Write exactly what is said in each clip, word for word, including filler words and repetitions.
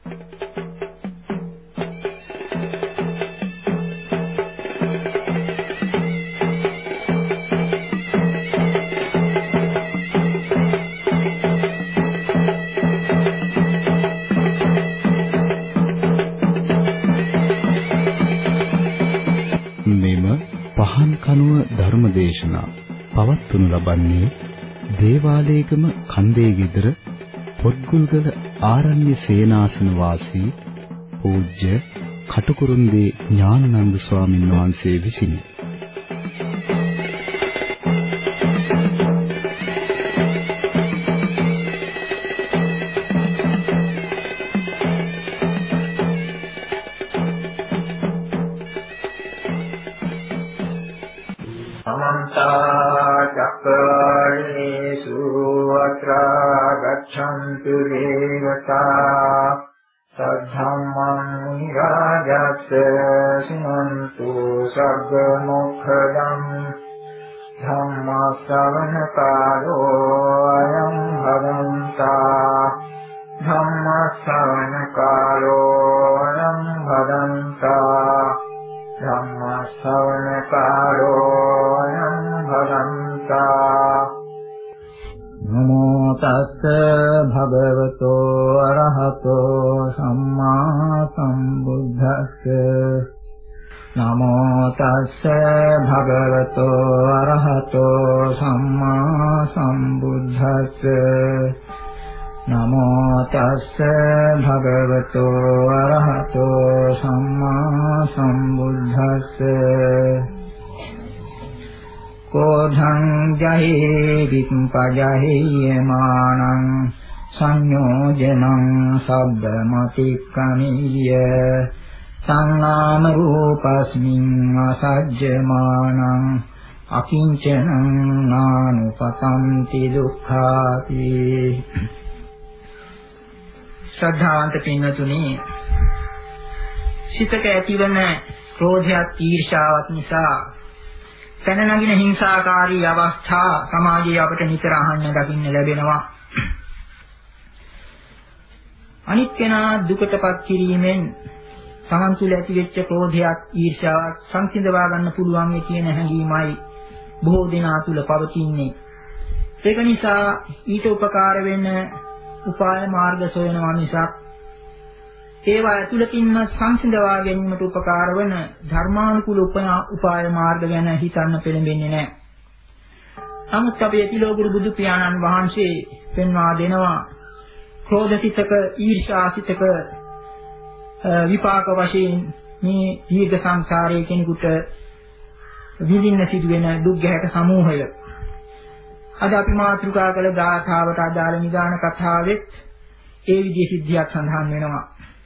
ධර්මදේශනා පවත්වනු ලබන්නේ දේවාලේගම කන්දේ ගෙදර පොත්ගුල්ගල ආරණ්‍ය සේනාසන වාසී පූජ්‍ය කටුකුරුන්දී ඥානানন্দ ස්වාමීන් වහන්සේ විසිනි. गच्छन्तु देवता सद्धम्मं मुनिराजस्य शृण्वन्तु सर्वमुखदं धम्मश्रवणकालो अयं भदन्ता धम्मश्रवणकालो अयं भदन्ता धम्मश्रवणकालो अयं भदन्ता नमो तस्स भगवतो अरहतो सम्मा सम्बुद्धस्स नमो तस्स भगवतो अरहतो सम्मा सम्बुद्धस्स नमो तस्स भगवतो अरहतो सम्मा सम्बुद्धस्स कोधं जहि विपजहियमानं संयोजनं शब्दमतिक्रमीय संनाम रूपस्मिन् असज्जमानं अकिञ्चनं नानुपतन्ति दुःखाति श्रद्धावंत පින්වතුනි සිතක ඇතිවන ක්‍රෝධයත් ඊර්ෂ්‍යාවත් නිසා තන නගින හිංසාකාරී අවස්ථා සමාජයේ අපට නිතර අහන්න දකින්න ලැබෙනවා. අනිත් කෙනා දුකටපත් කිරීමෙන් තමන් තුළ ඇතිවෙච්ච ක්‍රෝධයක් ඊර්ෂ්‍යාවක් සංසිඳවා ගන්න පුළුවන් කියන හැඟීමයි බොහෝ දෙනා තුළ පවතින්නේ. ඒක නිසා ඊට උපකාර වෙන උපාය මාර්ග සොයනවා මිසක් ඒවා ඇතුළතින්ම සංසිඳවා ගැනීමට උපකාර වන ධර්මානුකූල උපාය මාර්ග ගැන හිතන්න පෙළඹෙන්නේ නැහැ. නමුත් අපේ තිලෝගුරු බුදු පියාණන් වහන්සේ පෙන්වා දෙනවා ක්‍රෝධසිතක ඊර්ෂාසිතක විපාක වශයෙන් මේ දීර්ඝ සංසාරයේ කෙනෙකුට විඳින්න සිදුවෙන දුක් ගැහැට සමූහය. අද අපි මාතෘකා කළ ගාථාවට අදාළ නිදාන කතාවෙත් ඒ විදිහේ සිද්ධියක් සඳහන් වෙනවා.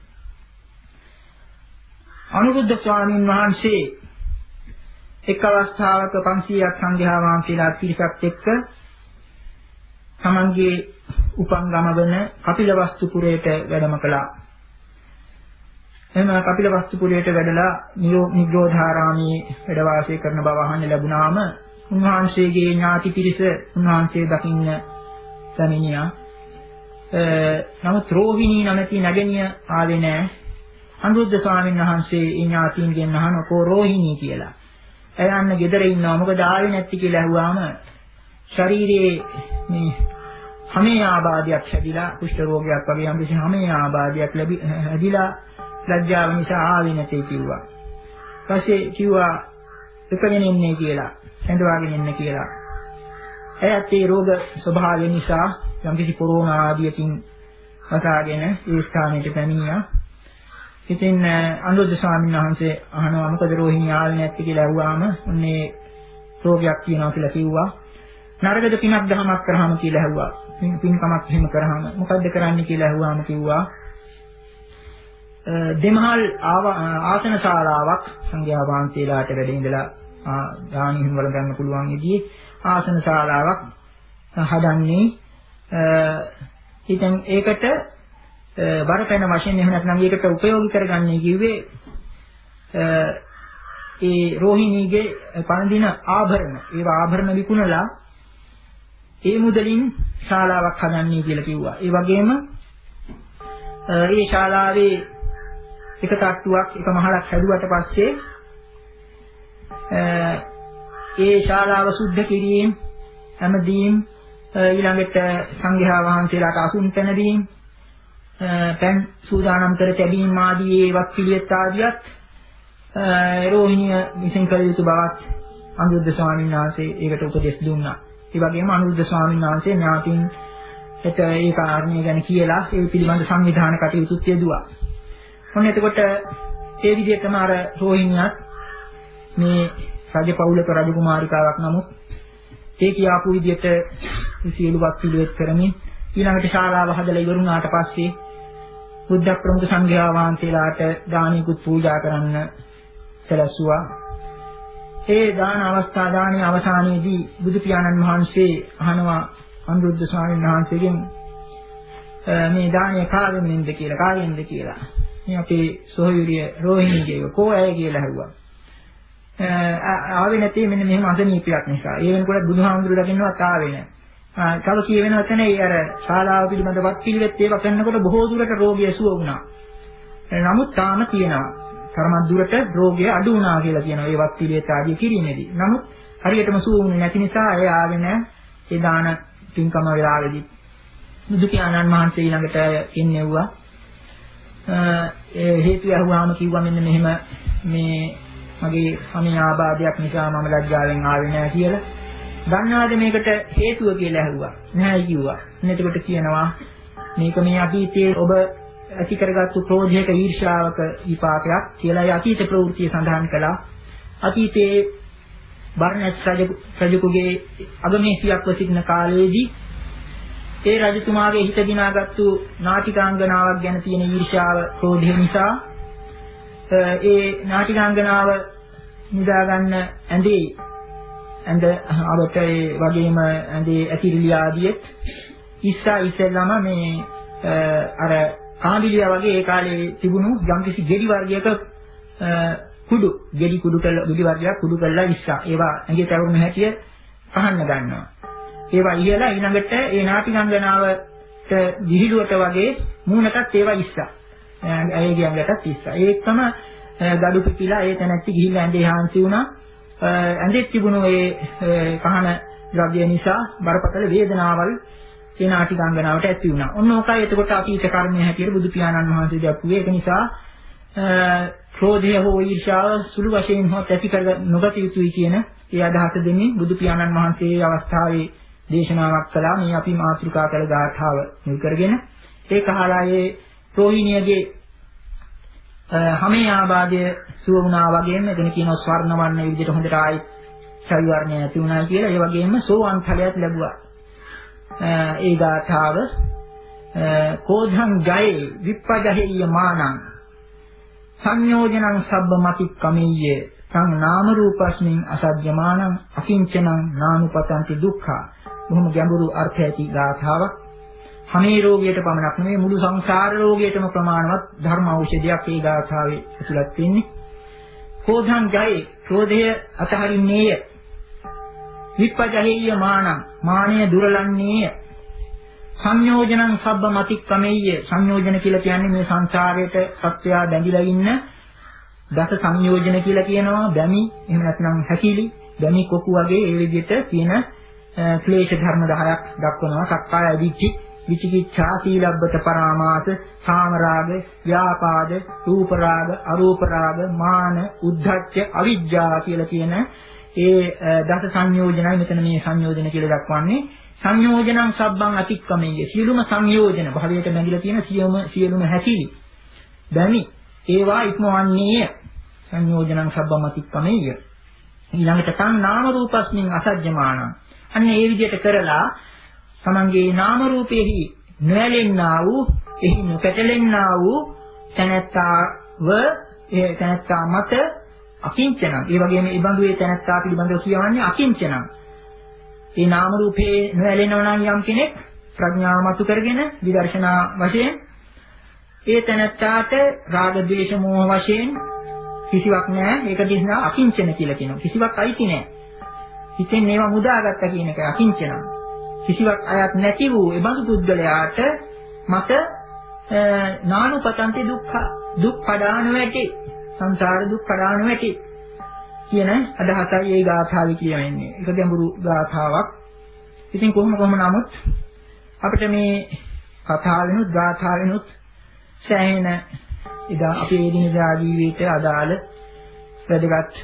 අනුරුද්ධ ස්වාමීන් වහන්සේ එක් අවස්ථාවක පන්සියයක් සංඝයා වහන්සේලා පිරිසක් එක්ක තමන්ගේ උපංගම වන කපිලවස්තුපුරයට වැඩම කළා. එම කපිලවස්තුපුරයට වැඩලා නිග්‍රෝධාරාමයේ වැඩ වාසය කරන බව අහන්න ලැබුණාම උන්වහන්සේගේ ඥාති පිරිස උන්වහන්සේ දකින්න පැමිණියා. නමුත් රෝහිණී නැමැති නැගණිය ආවේ නැහැ. අනුරුද්ධ ස්වාමීන් වහන්සේ ඥාතීන්ගෙන් අහන කෝ රෝහිණී කියලා. එයන්න ගෙදර ඉන්නවා මොකද ආවේ නැති කියලා ඇහුවාම ශරීරයේ මේ හැමේ ආබාධයක් හැදිලා කුෂ්ඨ රෝගයක් වගේ යම් කිසි හැමේ ආබාධයක් ලැබි හැදිලා ලැජ්ජාව නිසා ආවේ නැtei කිව්වා. ඊපස්සේ කිව්වා එකගෙන ඉන්නේ කියලා, ඇඳවාගෙන ඉන්න කියලා. එයත් ඒ රෝග ස්වභාවය නිසා යම් කිසි කොරෝනා ආදියකින් වසාගෙන ඒ ස්ථානයට පැමිණියා. ඉතින් අනුරුද්ධ ස්වාමීන් වහන්සේ අහනවා මොකද රෝහිණී ආවේ නැති කියලා ඇහුවාම උන්නේ රෝගයක් තියෙනවා කියලා කිව්වා. නරකද පිනක් දහමක් කරාම කියලා ඇහුවා. පින්කමක් එහෙම කරාම මොකද්ද කරන්නේ කියලා ඇහුවාම කිව්වා දෙමහල් ආසන ශාලාවක් සංඝයා වහන්සේලාට වැඩ ඉඳලා දානි හිම වල ගන්න පුළුවන් විදිහේ ආසන ශාලාවක් හදන්නේ. ඉතින් ඒකට බරපැන වශයෙන් එහෙම නැත්නම් ඒකට ප්‍රයෝගික කරගන්නේ කිව්වේ ඒ රෝහිණීගේ පණදින ආභරණ. ඒවා ආභරණ විකුණලා ඒ මුදලින් ශාලාවක් හදන්නේ කියලා කිව්වා. ඒ වගේම ඒ ශාලාවේ එක තට්ටුවක් එක මහලක් හැදුවට පස්සේ ඒ ශාලාව සුද්ධ කිරීම හැමදීම් ඊළඟට සංඝයා වහන්සේලාට අසුන් පැන දීම පෙන් සූදානම් කර තැබීම ආදී ඒවත් පිළිවෙත් ආදියත් රෝහිණිය විසින් කළ යුතු බවත් අනුරුද්ධ ස්වාමීන් වහන්සේ ඒකට උපදෙස් දුන්නා. ඒ වගේම අනුරුද්ධ ස්වාමීන් වහන්සේ ඥාතින් එත ඒ කාරණේ ගැන කියලා ඒ පිළිබඳ සංවිධාන කටයුතුත් යෙදුවා. මොන එතකොට ඒ විදිහටම අර රෝහිණියත් මේ රජපෞලක රජකුමාරිකාවක් නමුත් ඒ කියාපු විදිහට සියලුවත් පිළිවෙත් කරමින් ඊළඟට ශාලාව හදලා ඉවරුණාට පස්සේ බුද්ධ ප්‍රමුඛ සංඝයා වහන්සේලාට දානීකුත් පූජා කරන්න සැලැස්සුවා. ඒ දාන අවස්ථා දානයේ අවසානයේදී බුදු පියාණන් වහන්සේ අහනවා අනුරුද්ධ ස්වාමීන් වහන්සේගෙන් මේ දානය කාගෙන් දෙන්නද කියලා කාගෙන්ද කියලා. මේ අපේ සොහොයුරිය රෝහිණීගේ කෝ ඇය කියලා ඇහුවා. ආවේ නැති මෙන්න මෙහෙම අසනීපයක් නිසා. ඒ වෙනකොට බුදුහාමුදුරුවෝ දකින්නවත් ආවේ නැහැ. තව කියවෙනවා තැනේ අර ශාලාව පිළිබඳවත් පිළිවෙත් ඒවා කරනකොට බොහෝ දුරට රෝගිය සුව වුණා. නමුත් තාම තියෙනවා. තරමක් දුරට රෝගය අඩු වුණා කියලා කියනවා. ඒවත් පිළිවෙත් ආදී කිරීමේදී. නමුත් හරියටම සුව වුණේ නැති නිසා ඒ ආවේ නැහැ. ඒ දාන පින්කම වෙලාවේදී බුදු පියාණන් වහන්සේ ළඟට එන්නෙව්වා. ඒ හේතු අහුවාම කිව්වා මෙන්න මෙහෙම මේ මගේ සමී ආබාධයක් නිසා මම ලැජ්ජාවෙන් ආවේ නැහැ කියලා. දන්නවද මේකට හේතුව කියලා ඇහුවා. නැහැ කිව්වා. එතකොට කියනවා මේක මේ අතීතයේ ඔබ ඇති කරගත්තු ක්‍රෝධයක ඊර්ෂ්‍යාවක විපාකයක් කියලා. ඒ අතීත ප්‍රවෘත්තිය සඳහන් කළා. අතීතයේ බර්ණස් රජුගේ අගමේසියක්ව සිටින කාලයේදී ඒ රජතුමාගේ හිත දිනාගත්තු නාටිකාංගනාවක් ගැන තියෙන ඊර්ෂ්‍යාව ක්‍රෝධය නිසා ඒ නාටිකාංගනාව නිදා ගන්න ඇඳේ ඇඳ අවත ඒ වගේම ඇඳේ ඇතිරිලි ආදියෙත් ඉස්සා ඉස්සෙල්ලාම මේ අර කාඹිලියා වගේ ඒ කාලේ තිබුණු යම්කිසි ගෙඩි වර්ගයක කුඩු ගෙඩි කුඩු කළ ගෙඩි වර්ගයක් කුඩු කරලා ඉස්සා ඒවා ඇඟේ තවරුණු හැටිය පහන්න ගන්නවා. ඒවා ඉහලා ඊළඟට ඒ නාටිකාංගනාවට දිහිලුවට වගේ මූණටත් ඒවා ඉස්සා. ඇයගේ ඇඟටත් ඉස්සා. ඒකම gadu පිපිලා ඒ තැනැත්ති ගිහිල්ලා ඇඳේ හාන්සි වුණා. ඇඳේ තිබුණු ඒ කහන ද්‍රව්‍ය නිසා බරපතල වේදනාවල් ඒ නාටිකාංගනාවට ඇති වුණා. ඔන්න ඕකයි එතකොට අතීත කර්මයේ හැටියට බුදු පියාණන් වහන්සේ දක්වුවේ. ඒක නිසා ක්‍රෝධය හෝ ඊර්ෂ්‍යාව සුළු වශයෙන් හෝ ඇති කර නොගත යුතුයි කියන ඒ අදහස දෙන්නේ බුදු පියාණන් වහන්සේ අවස්ථාවේ දේශනාවක් කළා. මේ අපි මාතෘකා කළ ගාථාව මුල් කරගෙන ඒක අහලා ඒ රෝහිණියගේ හැමේ ආබාධය සුව වුණා වගේම එතන කියනවා ස්වර්ණ වර්ණ විදිහට හොඳට ආයි ශරීරණය ඇති වුණා කියලා. ඒ වගේම සෝවාන් ඵලයක් ලැබුවා. ඒ ගාථාව කෝධං ජයේ විප්පජහෙය්‍ය මානං සංයෝජනං සබ්බමති කමෙය්‍ය සං නාම රූපස්මින් අසජ්ජමානං අකිංචනං නානුපතන්ති දුක්ඛා. බොහොම ගැඹුරු අර්ථ ඇති ගාථාවක්. හැමේ රෝගියට පමණක් නෙමෙයි මුළු සංසාර රෝගියටම ප්‍රමාණවත් ධර්ම ඖෂධයක් ඒ ගාථාවේ ඇතුළත් වෙන්නේ. කෝධං ජයේ ක්‍රෝධය අතහරින්නේය. විප්පජහෙය්‍ය මානං මානය දුරලන්නේය. සංයෝජනං සබ්බමතික්කමෙය්‍ය සංයෝජන කියලා කියන්නේ මේ සංසාරයට සත්‍යය බැඳිලා ඉන්න දස සංයෝජන කියලා කියනවා. බැමි එහෙම නැත්නම් හැකිලි බැමි කොකු වගේ ඒ විදිහට තියෙන ක්ලේශ ධර්ම දහයක් දක්වනවා. සක්කාය දිට්ඨි විචිකිච්ඡා සීලබ්බත පරාමාස කාමරාග ව්‍යාපාද රූප රාග අරූප රාග මාන උද්ධච්ච අවිජ්ජා කියලා කියන ඒ දස සංයෝජනයි මෙතන මේ සංයෝජන කියලා දක්වන්නේ. සංයෝජනං සබ්බං අතික්කමෙය්‍ය සියලුම සංයෝජන භවයට බැඳිලා තියෙන සියලුම සියලුම හැකිලි බැමි ඒවා ඉක්මවන්නේය. සංයෝජනං සබ්බං අතික්කමෙය්‍ය ඊළඟට තන් නාම රූපස්මින් අසජ්ජමානං අන්න ඒ විදිහට කරලා තමන්ගේ නාම රූපෙහි නොඇලෙන්නා වූ එහි නොපැටලෙන්නා වූ තැනැත්තාව ඒ තැනැත්තා මත අකිංචනං ඒ වගේම ඒ බඳු ඒ තැනැත්තා පිළිබඳව කියවන්නේ අකිංචනං. ඒ නාම රූපේ නොඇලෙනවා නම් යම් කෙනෙක් ප්‍රඥාව මතු කරගෙන විදර්ශනා වශයෙන් ඒ තැනැත්තාට රාග ද්වේෂ මෝහ වශයෙන් කිසිවක් නැහැ. ඒක දිහා අකිංචන කියලා කියනවා. කිසිවක් අයිති නැහැ. හිතෙන් ඒවා මුදාගත්තා කියන එක අකිංචන. කිසිවක් අයත් නැති වූ ඒ බඳු පුද්ගලයාට මත නානුපතන්ති දුක්ඛ දුක් කඩාන වැටි සංසාර දුක් කඩාන වැටි කියන අදහසයි මේ ගාථාවේ කියවෙන්නේ. ඒක ගැඹුරු ගාථාවක්. ඉතින් කොහොම කොහොම නමුත් අපිට මේ කතාවෙනුත් ගාථාවෙනුත් සෑහෙන ඉදා අපේ දිනදා ජීවිතයට අදාළ වැදගත්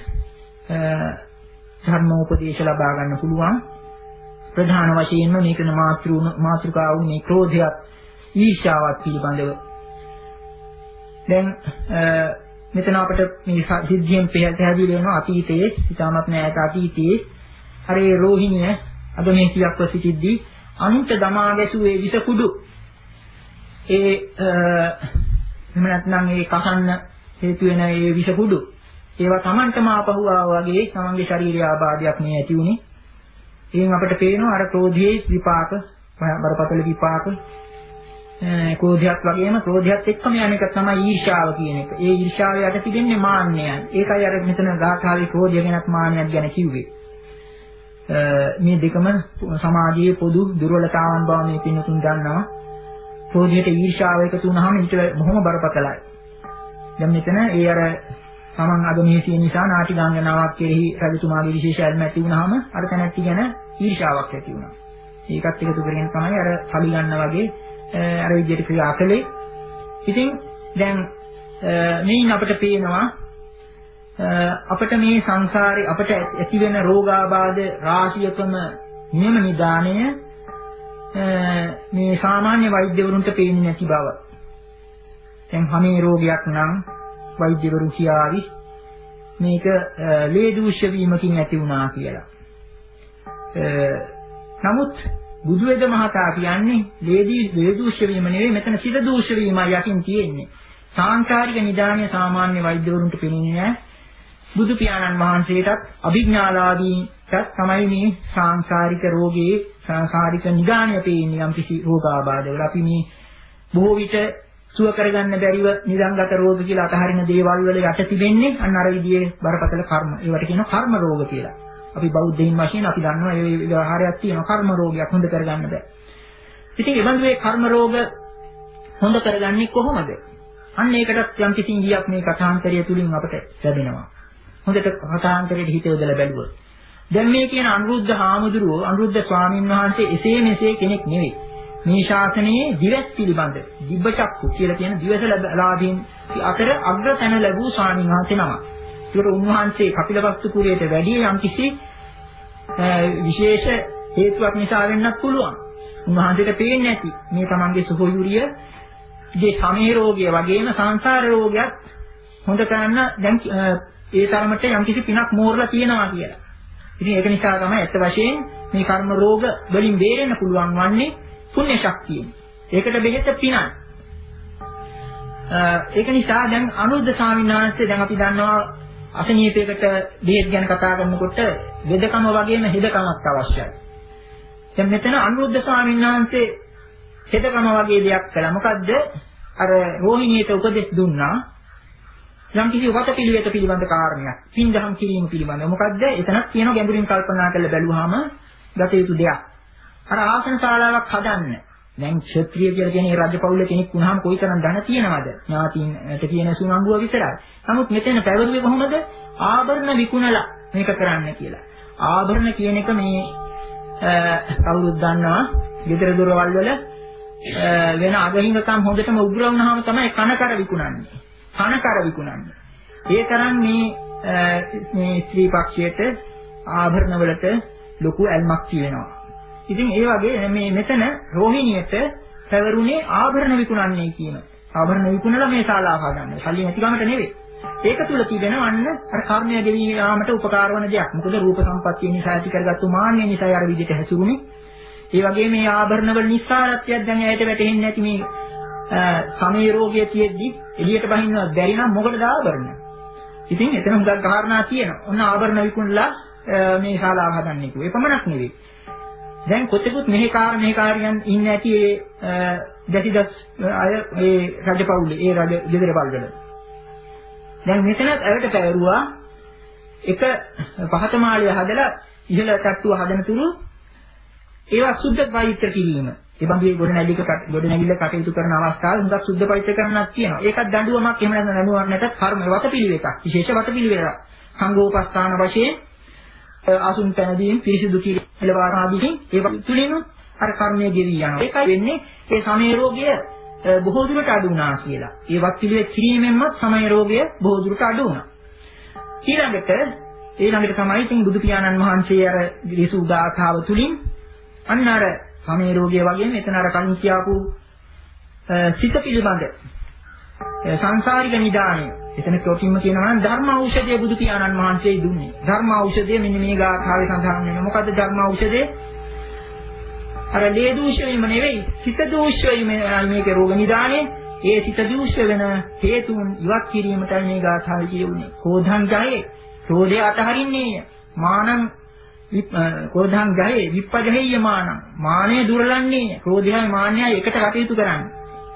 ධර්මෝපදේශ ලබා ගන්න පුළුවන්. ප්‍රධාන වශයෙන්ම මේකන මාතෘ මාතෘකාව මේ ක්‍රෝධයත් ඊර්ෂ්‍යාවත් පිළිබඳව. දැන් මෙතන අපිට මේ සිද්ධියෙන් පැහැදිලි වෙනවා අතීතයේ ඉතාමත් නැත අතීතයේ අර ඒ රෝහිණිය අගමේතියක්ව සිටිද්දී අනුන්ට දමා ගැසුවේ විස කුඩු ඒ එහෙම නැත්නම් ඒ කහන්න හේතු වෙන ඒ විස කුඩු ඒවා Tamanටම ආපහු ආවා වගේ තමන්ගේ ශාරීරික ආබාධයක් මේ ඇති උනේ. එයින් අපිට පේනවා අර ක්‍රෝධයේ විපාක බරපතල විපාක ක්‍රෝධයක් වගේම ක්‍රෝධයත් එක්කම යන එක තමයි ඊර්ෂ්‍යාව කියන එක. ඒ ඊර්ෂ්‍යාව යට තිබෙන්නේ මාන්නයයි. ඒකයි අර මෙතන ගාථාවේ ක්‍රෝධය ගැනත් මාන්නයක් ගැන කිව්වේ. මේ දෙකම සමාජයේ පොදු දුර්වලතාවන් බව මේ පින්නතුන් දන්නවා. ක්‍රෝධයට ඊර්ෂ්‍යාව එකතු වුනහම ඊට බොහොම බරපතලයි. දැන් මෙතන ඒ අර තමන් අගමේසිය නිසා නාටි ගංගනාවක් කෙරෙහි රජතුමාගේ විශේෂ ඇල්ම ඇති වුනහම අර තැනැත්ති ගැන ඊර්ෂ්‍යාවක් ඇති වුණා. ඒකත් එකතු කරගෙන තමයි අර කලි ගන්න වගේ අර විදිහට ක්‍රියා කළේ. ඉතින් දැන් මේන් අපිට පේනවා අපිට මේ සංසාරේ අපිට ඇති වෙන රෝගාබාධ රාශියකම නියම නිදාණය මේ සාමාන්‍ය වෛද්‍යවරුන්ට පේන්නේ නැති බව. දැන් හැමේ රෝගයක් නම් වෛද්‍යවරු කියාවි මේක ලේ දූෂ්‍ය වීමකින් ඇති වුණා කියලා. නමුත් බුදුවේද මහතා කියන්නේ ලේදී ලේ දූෂ්‍ය වීම නෙවෙයි මෙතන සිත දූෂ්‍ය වීමයි යකින් තියෙන්නේ. සාංකාරික නිදානය සාමාන්‍ය වෛද්‍යවරුන්ට පෙනෙන්නේ නැහැ. බුදු පියාණන් වහන්සේටත් අභිඥාලාභීන්ටත් තමයි මේ සාංකාරික රෝගයේ සාංකාරික නිදානය පෙන්නේ යම් කිසි රෝගාබාධවල. අපි මේ බොහෝ විට සුව කරගන්න බැරිව නිදන්ගත රෝග කියලා අතහරින දේවල් වල යට තිබෙන්නේ අන්න අර විදිහේ බරපතල කර්ම. ඒවට කියනවා කර්ම රෝග කියලා. අපි බෞද්ධයින් වශයෙන් අපි දන්නවා ඒ ව්‍යවහාරයක් තියෙනවා කර්ම රෝගයක් හොඳ කරගන්න බෑ. ඉතින් ඒ බඳු ඒ කර්ම රෝග හොඳ කරගන්නේ කොහොමද? අන්න ඒකටත් යම් කිසි ඉඟියක් මේ කථාන්තරය තුලින් අපට ලැබෙනවා. හොඳට කථාන්තරයේ හිත යොදලා බැලුවොත්. දැන් මේ කියන අනුරුද්ධ හාමුදුරුවෝ අනුරුද්ධ ස්වාමීන් වහන්සේ එසේ මෙසේ කෙනෙක් නෙවෙයි. මේ ශාසනයේ දිවස් පිළිබඳ දිබ්බචක්කු කියලා කියන දිවසලාභීන් අතර අග්‍රතැන ලැබූ ස්වාමීන් වහන්සේ නමක්. ඒකට උන්වහන්සේ කපිලවස්තු පුරයට වැඩි යම් කිසි විශේෂ හේතුවක් නිසා වෙන්නත් පුළුවන්. උන්වහන්සේට පේන්නේ නැති මේ තමන්ගේ සොහොයුරියගේ සමේ රෝගය වගේම සංසාර රෝගයක් හොඳ කරන්න දැන් ඒ තරමට යම් කිසි පිනක් මෝරලා තියෙනවා කියලා. ඉතින් ඒක නිසා තමයි ඇත්ත වශයෙන් මේ කර්ම රෝග වලින් බේරෙන්න පුළුවන් වන්නේ පුණ්‍ය ශක්තියෙන්. ඒකට බෙහෙත පිනයි. ඒක නිසා දැන් අනුරුද්ධ ස්වාමීන් වහන්සේ දැන් අපි දන්නවා අසනීපයකට බෙහෙත් ගැන කතා කරනකොට වෙදකම වගේම හෙදකමක් අවශ්‍යයි. දැන් මෙතන අනුරුද්ධ ස්වාමීන් වහන්සේ හෙදකම වගේ දෙයක් කළා. මොකද්ද? අර රෝහිණියට උපදෙස් දුන්නා. යම් කිසි වත පිළිවෙත පිළිබඳ කාරණයක්. පින්දහම් කිරීම පිළිබඳව. මොකද්ද? එතනක් තියෙනවා ගැඹුරින් කල්පනා කරලා බැලුවාම ගත යුතු දෙයක්. අර ආසන ශාලාවක් හදන්න. දැන් ක්ෂත්‍රිය කියලා කියන්නේ රජපෞල කෙනෙක් වුණාම කොයිතරම් ධන තියෙනවද? ඥාතීන්ට කියන සුණංගුව විතරයි. නමුත් මෙතන පැවරුවේ කොහොමද? ආභරණ විකුණලා මේක කරන්න කියලා. ආභරණ කියන එක මේ කවුරුත් දන්නවා. ගෙදර දොරවල් වල වෙන අගහිඟකම් හොඳටම උග්‍ර වුණාම තමයි කනකර විකුණන්නේ. කනකර විකුණන්නේ. ඒ තරම් මේ මේ ස්ත්‍රී පක්ෂයට ආභරණ වලට ලොකු ඇල්මක් තියෙනවා. ඉතින් ඒ වගේ මේ මෙතන රෝහිණියට පැවරුනේ ආභරණ විකුණන්නේ කියන. ආභරණ විකුණලා මේ ශාලාව හදන්න. සල්ලි නැති ගමට නෙවෙයි. ඒක තුල තිබෙනවන්න අර කර්මය ගෙවි යාමට උපකාර වන දෙයක්. මොකද රූප සම්පත්තිය නිසා ඇති කරගත්තු මාන්නය නිසා අර විදිහට හැසිරුනේ. ඒ වගේ මේ ආභරණ වල නිස්සාරත්වයක් දැන් ඇයට වැටෙන්නේ නැති මේ සමේ රෝගය තියෙද්දි එළියට බහින්නවත් බැරි නම් මොකටද ආභරණ? ඉතින් එතන හුඟක් කාරණා තියෙනවා. ඔන්න ආභරණ විකුණලා මේ ශාලාව හදන්නේ කිව්වේ. ඒ පමණක් නෙවෙයි. දැන් කොතෙකුත් මෙහි කාර මෙහි කාරියන් ඉන්නේ නැති ඒ දැසිදස් අය මේ රජපෞලේ ඒ රජ ගෙදර බල්වල. දැන් මෙතනත් ඇයට පැවරුවා එක පහතමාලිය හදලා ඉහළ තට්ටුව හදන තුරු ඒවා සුද්ධ පවිත්‍ර කිරීම. ඒ බඳු ගොඩනැගිල්ල ගොඩනැගිල්ල කටයුතු කරන අවස්ථාවල හුඟක් සුද්ධ පවිත්‍ර කරන්නක් තියෙනවා. ඒකත් දඬුවමක් එහෙම නැත්නම් දඬුවමක් නැත්නම් කර්ම වතපිළිවෙලක්. විශේෂ වතපිළිවෙලක්. සංඝෝපස්ථාන වශයෙන් අසුන් පැනදීම් පිරිසිදු කිරීම එළවාර ආදීකින් ඒ තුලින් අර කර්මය ගෙවි යනවා. ඒකයි වෙන්නේ ඒ සමය රෝගය බොහෝ දුරට අඩු වුණා කියලා. ඒ වත් පිළිවෙත් කිරීමෙන්ම සමය රෝගය බොහෝ දුරට අඩු වුණා. ඊළඟට ඊළඟට තමයි ඉතින් බුදු පියාණන් වහන්සේ අර විසු දාතාව තුලින් අන්න අර සමය රෝගය වගේම එතන අර කලින් කියාපු සිත පිළිබඳ සංසාරික නිදාණය. එතන කොටින්ම කියනවා නම් ධර්ම ඖෂධය බුදු පියාණන් වහන්සේ දුන්නේ. ධර්ම ඖෂධය මෙන්න මේ ගාථාවේ සඳහන් වෙනවා. මොකද්ද ධර්ම ඖෂධය? අර ලේ දූෂ වීම නෙවෙයි, සිත දූෂ වීම මේකේ රෝග නිදානේ. ඒ සිත දූෂ වෙන හේතුන් ඉවත් කිරීමටයි මේ ගාථාව කියුනේ. කෝධං ජයේ, ක්‍රෝධය අතහරින්නේය. මානං කෝධං ජයේ, විප්පජහෙය්‍ය මානං. මානය දුරලන්නේය. ක්‍රෝධයයි මාන්නයයි එකට කටයුතු කරන්නේ.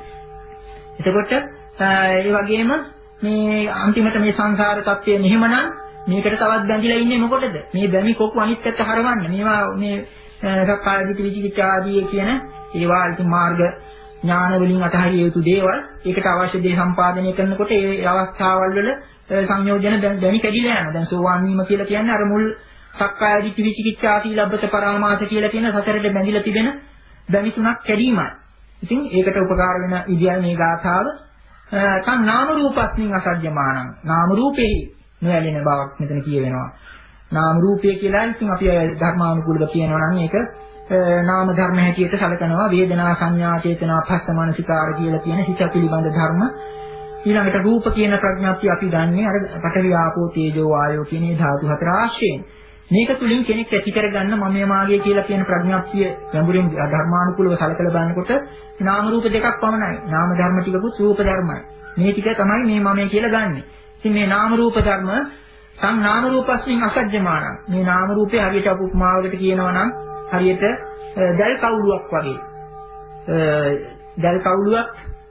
එතකොට ඒ වගේම මේ අන්තිමට මේ සංසාර තත්ත්වය මෙහෙමනම් මේකට තවත් බැඳිලා ඉන්නේ මොකටද? මේ බැමි කොක්ක අනිත් පැත්ත හරවන්න. මේවා මේ සක්කාය දිට්ඨි විචිකිච්ඡා ආදී කියන ඒවා අල්ති මාර්ග ඥාන වලින් අතහරිය යුතු දේවල්. ඒකට අවශ්‍ය දේ සම්පාදනය කරනකොට ඒ අවස්ථාවල් වල සංයෝජන බැමි කැඩිලා යනවා. දැන් සෝවාන් වීම කියලා කියන්නේ අර මුල් සක්කාය දිට්ඨි විචිකිච්ඡා සීලබ්බත පරාමාස කියලා කියන සතරට බැඳිලා තිබෙන බැමි තුනක් කැඩීමයි. ඉතින් ඒකට උපකාර වෙන විදියයි මේ ගාථාව. තන් නාම රූපස්මින් අසජ්ජමානං. නාම රූපෙහි නොයැලෙන බවක් මෙතන කියවෙනවා. නාම රූපය කියලා ඉතින් අපි ධර්මානුකූලව කියනවා නම් ඒක නාම ධර්ම හැටියට සැලකනවා. වේදනා සංඥා චේතනා පස්ස මනසිකාර කියලා කියන හිත පිළිබඳ ධර්ම. ඊළඟට රූප කියන ප්‍රඥාප්තිය අපි දන්නේ අර පඨවි ආපෝ තේජෝ වායෝ කියන මේ ධාතු හතර ආශ්‍රයෙන්. මේක තුලින් කෙනෙක් ඇති කරගන්න මමයේ මාගේ කියලා කියන ප්‍රඥාප්තිය ගැඹුරින් ධර්මානුකූලව සැලකලා බලනකොට නාම රූප දෙකක් පමණයි. නාම ධර්ම ටිකකුත් රූප ධර්මයි. මේ ටික තමයි මේ මමයේ කියලා ගන්නෙ. ඉතින් මේ නාම රූප ධර්ම සම් නාම රූපස්මින් අසජ්ජමානං. මේ නාම රූපේ හරියට උපමාවකට කියනවා නම් හරියට දැල් කවුලුවක් වගේ. දැල් කවුලුවක්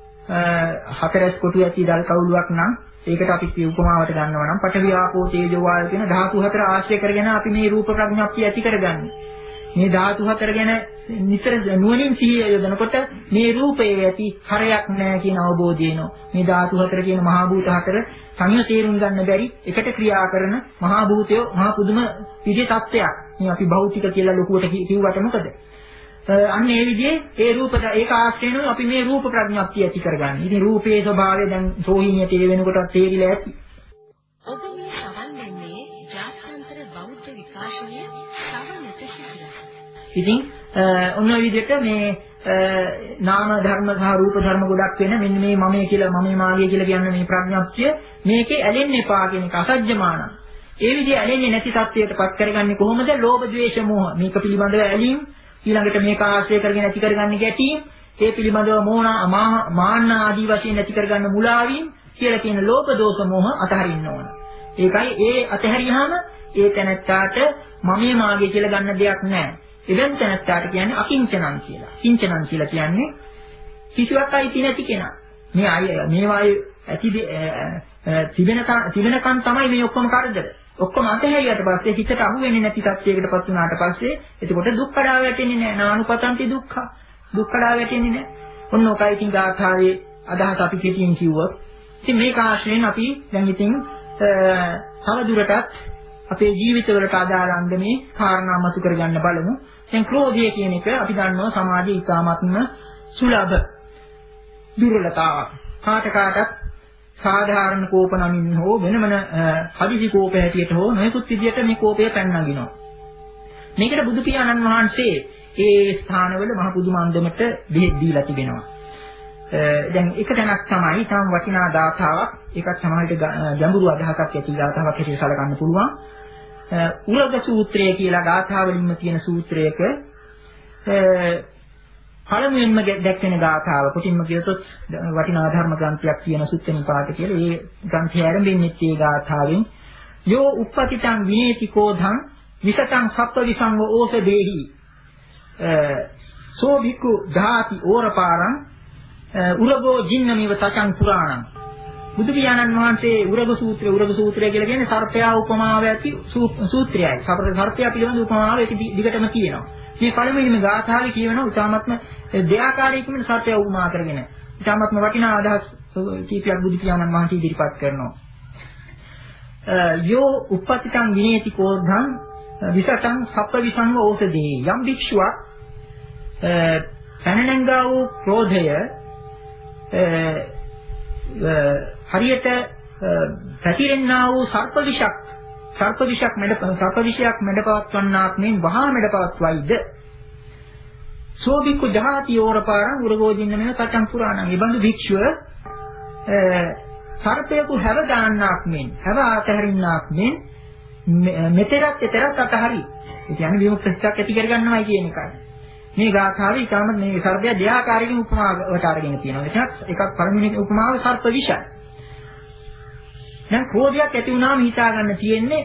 හතරස් කොටු ඇති දැල් කවුලුවක් නම් ඒකට අපි උපමාවට ගන්නවා නම් පඨවි ආපෝ තේජෝ වායෝ කියන ධාතු හතර ආශ්‍රය කරගෙන අපි මේ රූප ප්‍රඥාප්තිය ඇති කරගන්නේ. මේ ධාතු හතර ගැන නිතර නුවණින් සිහිය යොදනකොට මේ රූපයේ ඇති හරයක් නැහැ කියන අවබෝධය එනවා. මේ ධාතු හතර කියන මහා භූත හතර සංය තේරුම් ගන්න බැරි එකට ක්‍රියා කරන මහා භූතය මහා පුදුම විදිහේ තත්ත්වයක්. මේ අපි භෞතික කියලා ලොකුවට කිව්වට මොකද? අන්න ඒ විදිහේ ඒ රූප ඒක ආශ්‍රේණුව අපි මේ රූප ප්‍රඥාප්තිය ඇති කරගන්නේ. ඉතින් රූපයේ ස්වභාවය දැන් සෝහිනියට ඒ වෙනකොටත් තේරිලා ඇති. ඔබ මේ සවන් දෙන්නේ ජාත්‍යන්තර බෞද්ධ විකාශනයේ සවනත සිදුර. ඉතින් ඔන්න ඔය විදිහට මේ නාම ධර්ම සහ රූප ධර්ම ගොඩක් වෙන මෙන්න මේ මමයේ කියලා මමයේ මාගේ කියලා කියන්නේ මේ ප්‍රඥාප්තිය මේකේ ඇලෙන්න එපා කියන එක අසජ්ජමානං. ඒ විදිහ ඇලෙන්නේ නැති තත්වයකටපත් කරගන්නේ කොහොමද? ලෝභ ද්වේෂ මෝහ මේක පිළිබඳව ඇලීම් ඊළඟට මේක ආශ්‍රය කරගෙන ඇති කරගන්න ගැටීම් ඒ පිළිබඳව මෝහා මාන්න ආදී වශයෙන් ඇති කරගන්න මුලාවීම් කියලා කියන ලෝභ දෝෂ මෝහ අතහරින්න ඕන. ඒකයි ඒ අතහැරියාම ඒ තැනත්තාට මමයේ මාගේ කියලා ගන්න දෙයක් නැහැ. එවන් තැනත්තාට කියන්නේ අකිංචනං කියලා. කිංචනං කියලා කියන්නේ කිසිවක් අයිති නැති කෙනා. මේ අය මේවා ඇති තිබෙන තිබෙනකන් තමයි මේ ඔක්කොම කරදර. ඔක්කොම අතහැරියට පස්සේ හිතට අහු වෙන්නේ නැති තත්යකටපත් වුණාට පස්සේ එතකොට දුක් කඩා වැටෙන්නේ නැහැ. නානුපතන්ති දුක්ඛ. දුක් කඩා වැටෙන්නේ නැහැ. ඔන්න ඔකයි ඉතින් ගාථාවේ අදහස අපි කෙටියෙන් කිව්වොත්. ඉතින් මේක ආශ්‍රයෙන් අපි දැන් ඉතින් තව දුරටත් අපේ ජීවිතවලට අදාළ අන්දමේ කාරණා මතු කරගන්න බලමු. දැන් ක්‍රෝධය කියන එක අපි දන්නවා සමාජයේ ඉතාමත්ම සුලභ දුර්වලතාවක්. කාට කාටත් සාධාරණ කෝප නමින් හෝ වෙනමන හදිසි කෝප හැටියට හෝ නොයෙකුත් විදියට මේ කෝපය පැන නගිනවා. මේකට බුදු පියාණන් වහන්සේ ඒ ස්ථානවල මහ පුදුම අන්දමට බෙහෙත් දීලා තිබෙනවා. දැන් එක තැනක් තමයි තම වටිනා දාතාවක් ඒකත් සමහරවිට ගැඹුරු අදහසක් ඇති දාතාවක් හැටියට සැලකන්න පුළුවන්. උරග සූත්‍රය කියලා දාතාවලින්ම තියෙන සූත්‍රයක පළමුවෙන්ම දැක්වෙන ගාථාව කොටින්ම කියතොත් වටිනා ධර්ම ග්‍රන්ථයක් කියන සුත්ත නිපාත කියලා. ඒ ග්‍රන්ථය ආරම්භෙන්නේ මේ ගාථාවෙන් යෝ උප්පතිතං විනේති කෝධං විසතං සප්ප විසංව ඕසදේහි සෝ භික්ඛු ධාති ඕරපාරං උරගෝ ජින්නමිව තචං පුරාණං. බුදු පියාණන් වහන්සේ උරග සූත්‍රය උරග සූත්‍රය කියලා කියන්නේ සර්පයා උපමාව ඇති සූත්‍රයයි. සර්පයා පිළිබඳ උපමාව ඒක දිගටම කියනවා. මේ පළමුවෙනිම ගාථාවේ කියවන උචාමත්ම දෙආකාරයකින් සත්‍ය උපමා කරගෙන උචාමත්ම වටිනා අදහස් කීපයක් බුදු පියාණන් වහන්සේ ඉදිරිපත් කරනවා. යෝ උපපතිතං විනේති කෝද්ධං විසටං සප්ප විසංග ඕසදී යම් භික්ෂුවක් පැනනංගා වූ ක්‍රෝධය හරියට පැතිරෙන්නා වූ සර්ප විෂක් සර්ප විෂක් මැඩ සර්ප විෂයක් මැඩපවත්වන්නාක් මෙන් වහා මැඩපවත්වයිද සෝබිකු ජහති ඕරපාරං උරගෝදින්න මෙන තචං පුරාණං. ඒ බඳු භික්ෂුව සර්පයකු හැව දාන්නාක් මෙන් හැව අතහැරින්නාක් මෙන් මෙතරත් එතරත් අතහරි. ඒ කියන්නේ විමුක්තියක් ඇති කරගන්නවයි කියන එකයි. මේ ගාථාවේ ඊටම මේ සර්පය දෙආකාරයකින් උපමාවට අරගෙන තියෙනවා. එකක් එකක් පළමුවෙනි උපමාව සර්ප විෂය. දැන් ක්‍රෝධයක් ඇති වුණාම හිතා ගන්න තියෙන්නේ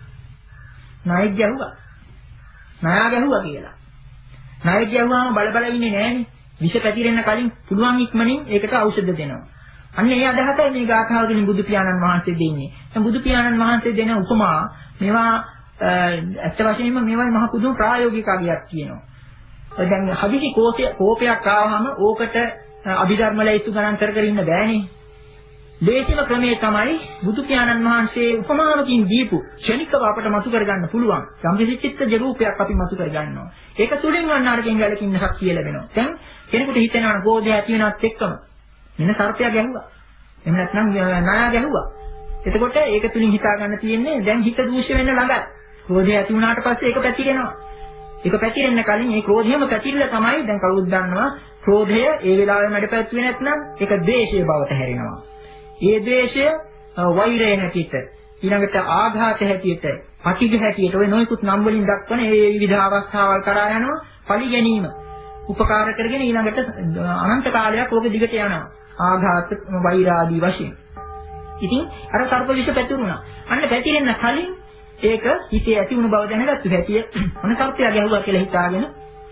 ණයෙක් ගැහුවා. ණයා ගැහුවා කියලා. ණයෙක් ගැහුවාම බල බල ඉන්නේ නෑනේ. විෂ පැතිරෙන්න කලින් පුළුවන් ඉක්මනින් ඒකට ඖෂධ දෙනවා. අන්න ඒ අදහසයි මේ ගාථාවකින් බුදු පියාණන් වහන්සේ දෙන්නේ. දැන් බුදු පියාණන් වහන්සේ දෙන උපමා මේවා ඇත්ත වශයෙන්ම මේවයි මහ පුදුම ප්‍රායෝගික අගයක් කියනවා. දැන් හදිසි කෝපයක් ආවම ඕකට අභිධර්ම ලැයිස්තු ගණන් කර කර ඉන්න බෑනේ. දේශිම ක්‍රමයේ තමයි බුදු පියාණන් වහන්සේ උපමාවකින් දීපු ක්ෂණිකව අපට මතු කරගන්න පුළුවන්. සම්පූර්ණ චිත්තජ රූපයක් අපි මතු කරගන්නවා. ඒක තුලින් වන්න අරකින් ගැලකින්න ශක්තිය ලැබෙනවා. දැන් කෙනෙකුට හිතෙනවා කෝපය ඇති වෙනත් එක්කම මෙන්න සර්පයා ගැහුවා. එහෙම නැත්නම් නායා ගැහුවා. එතකොට ඒක තුලින් හිතා ගන්න තියෙන්නේ දැන් හිත දූෂ්‍ය වෙන්න ළඟයි. ක්‍රෝධය ඇති වුණාට පස්සේ ඒක පැතිරෙනවා. ඒක පැතිරෙන්න කලින් ඒ ක්‍රෝධයම පැතිරිලා තමයි දැන් කවුරුත් දන්නවා ක්‍රෝධය ඒ වෙලාවෙම වැඩ පැවැත්වුවේ නැත්නම් ඒක ද්වේෂය බවට හැරෙනවා. ඒ ද්වේෂය වෛරය හැටියට ඊළඟට ආඝාත හැටියට පටිඝ හැටියට ඔය නොයෙකුත් නම් වලින් දක්වන ඒ විවිධ අවස්ථාවල් කරා යනවා පලි ගැනීම උපකාර කරගෙන ඊළඟට අනන්ත කාලයක් ඕක දිගට යනවා ආඝාත වෛර ආදී වශයෙන්. ඉතින් අර සර්ප විෂ පැතිරුණා. අන්න පැතිරෙන්න කලින් ඒක හිතේ ඇති වුණු බව දැනගත්තු හැටිය මොන සර්පයා ගැහුවා කියලා හිතාගෙන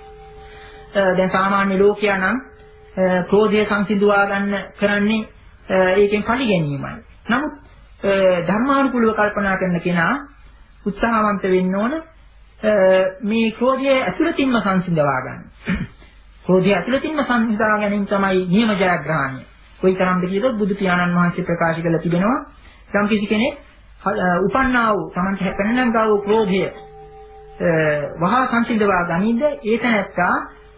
දැන් සාමාන්‍ය ලෝකයා නම් ක්‍රෝධය සංසිඳුවා ගන්න කරන්නේ ඒකෙන් පලි ගැනීමයි. නමුත් ධර්මානුකූලව කල්පනා කරන කෙනා උත්සාහවන්ත වෙන්න ඕන මේ ක්‍රෝධය ඇතුළතින්ම සංසිඳවා ගන්න. ක්‍රෝධය ඇතුළතින්ම සංසිඳවා ගැනීම තමයි නියම ජයග්‍රහණය. කොයිතරම්ද කියතොත් බුදු පියාණන් වහන්සේ ප්‍රකාශ කළා තිබෙනවා යම් කිසි කෙනෙක් උපන්නා වූ තමන්ට හැපෙනනම් ගාව ක්‍රෝධය වහා සංසිඳවා ගනින්ද ඒක නැත්තා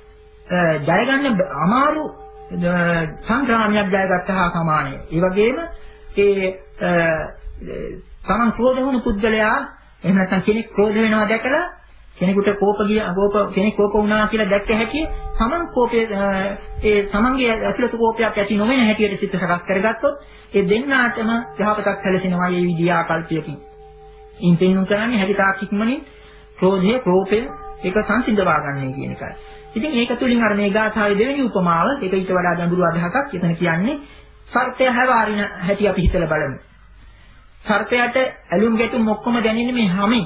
ජය ගන්න අමාරු සංග්‍රාමයක් ජයගත්තා සමානයි. ඒ වගේම ඒ තමන් ක්‍රෝධ වුණු පුද්ගලයා එහෙම නැත්නම් කෙනෙක් ක්‍රෝධ වෙනවා දැකලා කෙනෙකුට කෝප ගිය කෝප කෙනෙක් කෝප වුණා කියලා දැක්ක හැටි තමන් කෝපයේ ඒ තමන්ගේ ඇතුළත කෝපයක් ඇති නොවන හැටියට සිත සකස් කරගත්තොත් ඒ දෙන්නාටම යහපතක් සැලසෙනවා මේ විදිහ ආකල්පයකින්. ඉන්පෙන්නුම් කරන්නේ හැකිතාක් ඉක්මනින් ක්‍රෝධය කෝපය ඒක සංසිඳවා ගන්නයි කියන එකයි. ඉතින් ඒක තුලින් අර මේ ගාථාවේ දෙවෙනි උපමාව ඒක ඊට වඩා ගැඹුරු අදහසක් එතන කියන්නේ සර්පය හැවාරින හැටි අපි හිතලා බලමු. සර්පයාට ඇලුම් ගැටුම් ඔක්කොම දැනෙන්නේ මේ හැමෙන්.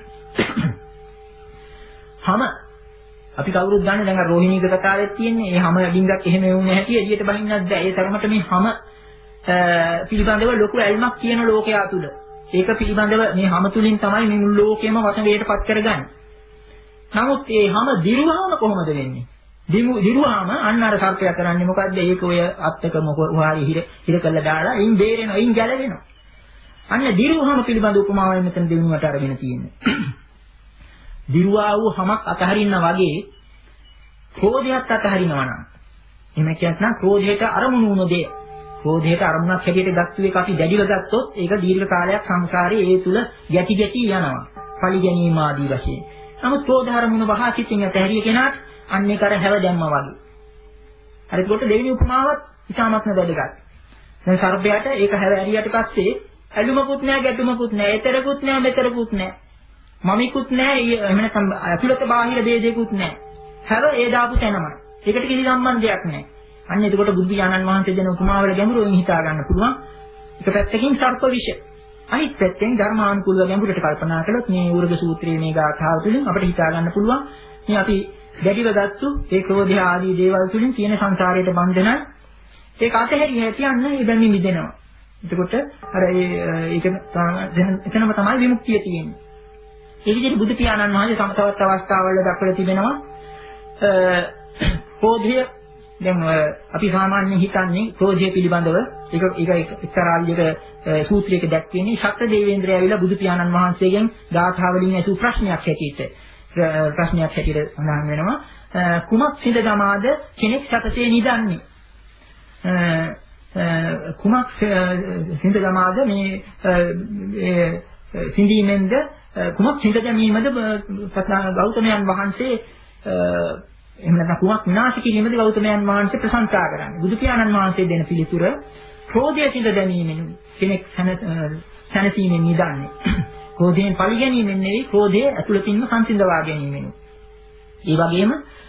හැම අපි කවුරුත් දන්නේ දැන් අර රෝහිණීක කතාවෙත් තියෙන්නේ මේ හැම ඩිංගක් එහෙම වුණ හැටි එළියට බහින්නත් බෑ. ඒ තරමට මේ හැම පිළිබඳව ලොකු ඇල්මක් තියෙන ලෝකයා තුල. ඒක පිළිබඳව මේ හැම තුලින් තමයි මේ මුළු ලෝකෙම වශයෙන්ටපත් කරගන්නේ. නමුත් මේ හැම දිරුවාම කොහොමද වෙන්නේ? දිරුවාම අන්න අර සර්පයා කරන්නේ මොකද්ද? ඒක ඔය අත්තක මොක උහාරි හිර හිර කළා දාලා එයින් බේරෙනවා, එයින් ගැලවෙනවා. අන්න දිරුවාම පිළිබඳ උපමාවයි මෙතන දෙන්නුවට අරගෙන තියෙන්නේ. දිරුවා වූ හැමක් අතහරින්න වගේ ක්‍රෝධයත් අතහරිනවා නම් එහෙම කියනනම් ක්‍රෝධයට අරමුණු වුණ දේ ක්‍රෝධයට අරමුණක් හැටියට ගත්ත එක අපි දැඩිව ගත්තොත් ඒක දීර්ඝ කාලයක් සංසාරේ ඒ තුල ගැටි ගැටි යනවා. පලි ගැනීම ආදී වශයෙන්. නමුත් ක්‍රෝධ අරමුණ වහා සිටින් ඇතහැරිය කෙනාට අන්න ඒක අර හැව දැම්මා වගේ. අර ඒකට දෙවෙනි උපමාවත් ඉතාමත්ම වැදගත්. දැන් සර්පයාට ඒක හැව ඇරියට පස්සේ ඇලුමකුත් නැහැ, ගැටුමකුත් නැහැ, එතරකුත් නැහැ, මෙතරකුත් නැහැ. මමිකුත් නැහැ, එහෙම නැත්නම් අතුලත බාහිර ભેදයකුත් නැහැ. හැව ඒ දාපු තැනමයි. ඒකට කිසි සම්බන්ධයක් නැහැ. අන්න එතකොට බුදු පියාණන් වහන්සේ දෙන උපමාවල ගැඹුරින් හිතා ගන්න පුළුවන්. එක පැත්තකින් සර්ප විෂ. අනිත් පැත්තෙන් ධර්මානුකූලව ගැඹුරට කල්පනා කළොත් මේ ඌර්ග සූත්‍රයේ මේ ගාථාව තුළින් අපිට හිතා ගන්න පුළුවන් මේ අපි දැඩිව ගත්තු ඒ ක්‍රෝධය ආදී දේවල් තුළින් තියෙන සංසාරයේ බන්ධන ඒක අතහැරිය හැටි යන්න ඉබැමි මිදෙනවා. එතකොට අර ඒ ඒක එතනම තමයි විමුක්තිය තියෙන්නේ. ඒ විදිහට බුදු පියාණන් වහන්සේ සමතවත් අවස්ථාවල දක්වලා තිබෙනවා ක්‍රෝධය දැන් අපි සාමාන්‍යයෙන් හිතන්නේ ක්‍රෝධය පිළිබඳව ඒක ඒක එක්තරා විදිහක සූත්‍රයක දැක්වෙන්නේ ශක්‍ර දේවේන්ද්‍රය ඇවිල්ලා බුදු පියාණන් වහන්සේගෙන් ගාථා වලින් ඇසූ ප්‍රශ්නයක් හැටියට ප්‍රශ්නයක් හැටියට සඳහන් වෙනවා කුමක් සිඳ දමාද කෙනෙක් සතසේ නිදන්නේ කුමක් සිඳ දමාද මේ සිඳීමෙන්ද කුමක් සිඳ දැමීමද ගෞතමයන් වහන්සේ එහෙම නැත්නම් කුමක් විනාශ කිරීමද ගෞතමයන් වහන්සේ ප්‍රශංසා කරන්නේ බුදු පියාණන් වහන්සේ දෙන පිළිතුර ක්‍රෝධය සිඳ දැමීමෙන් කෙනෙක් සැනසීමෙන් නිදන්නේ ක්‍රෝධයෙන් පරි ගැනීමෙන් නෙවෙයි ක්‍රෝධය ඇතුළතින්ම සංසිඳවා ගැනීමෙන් ඒ වගේම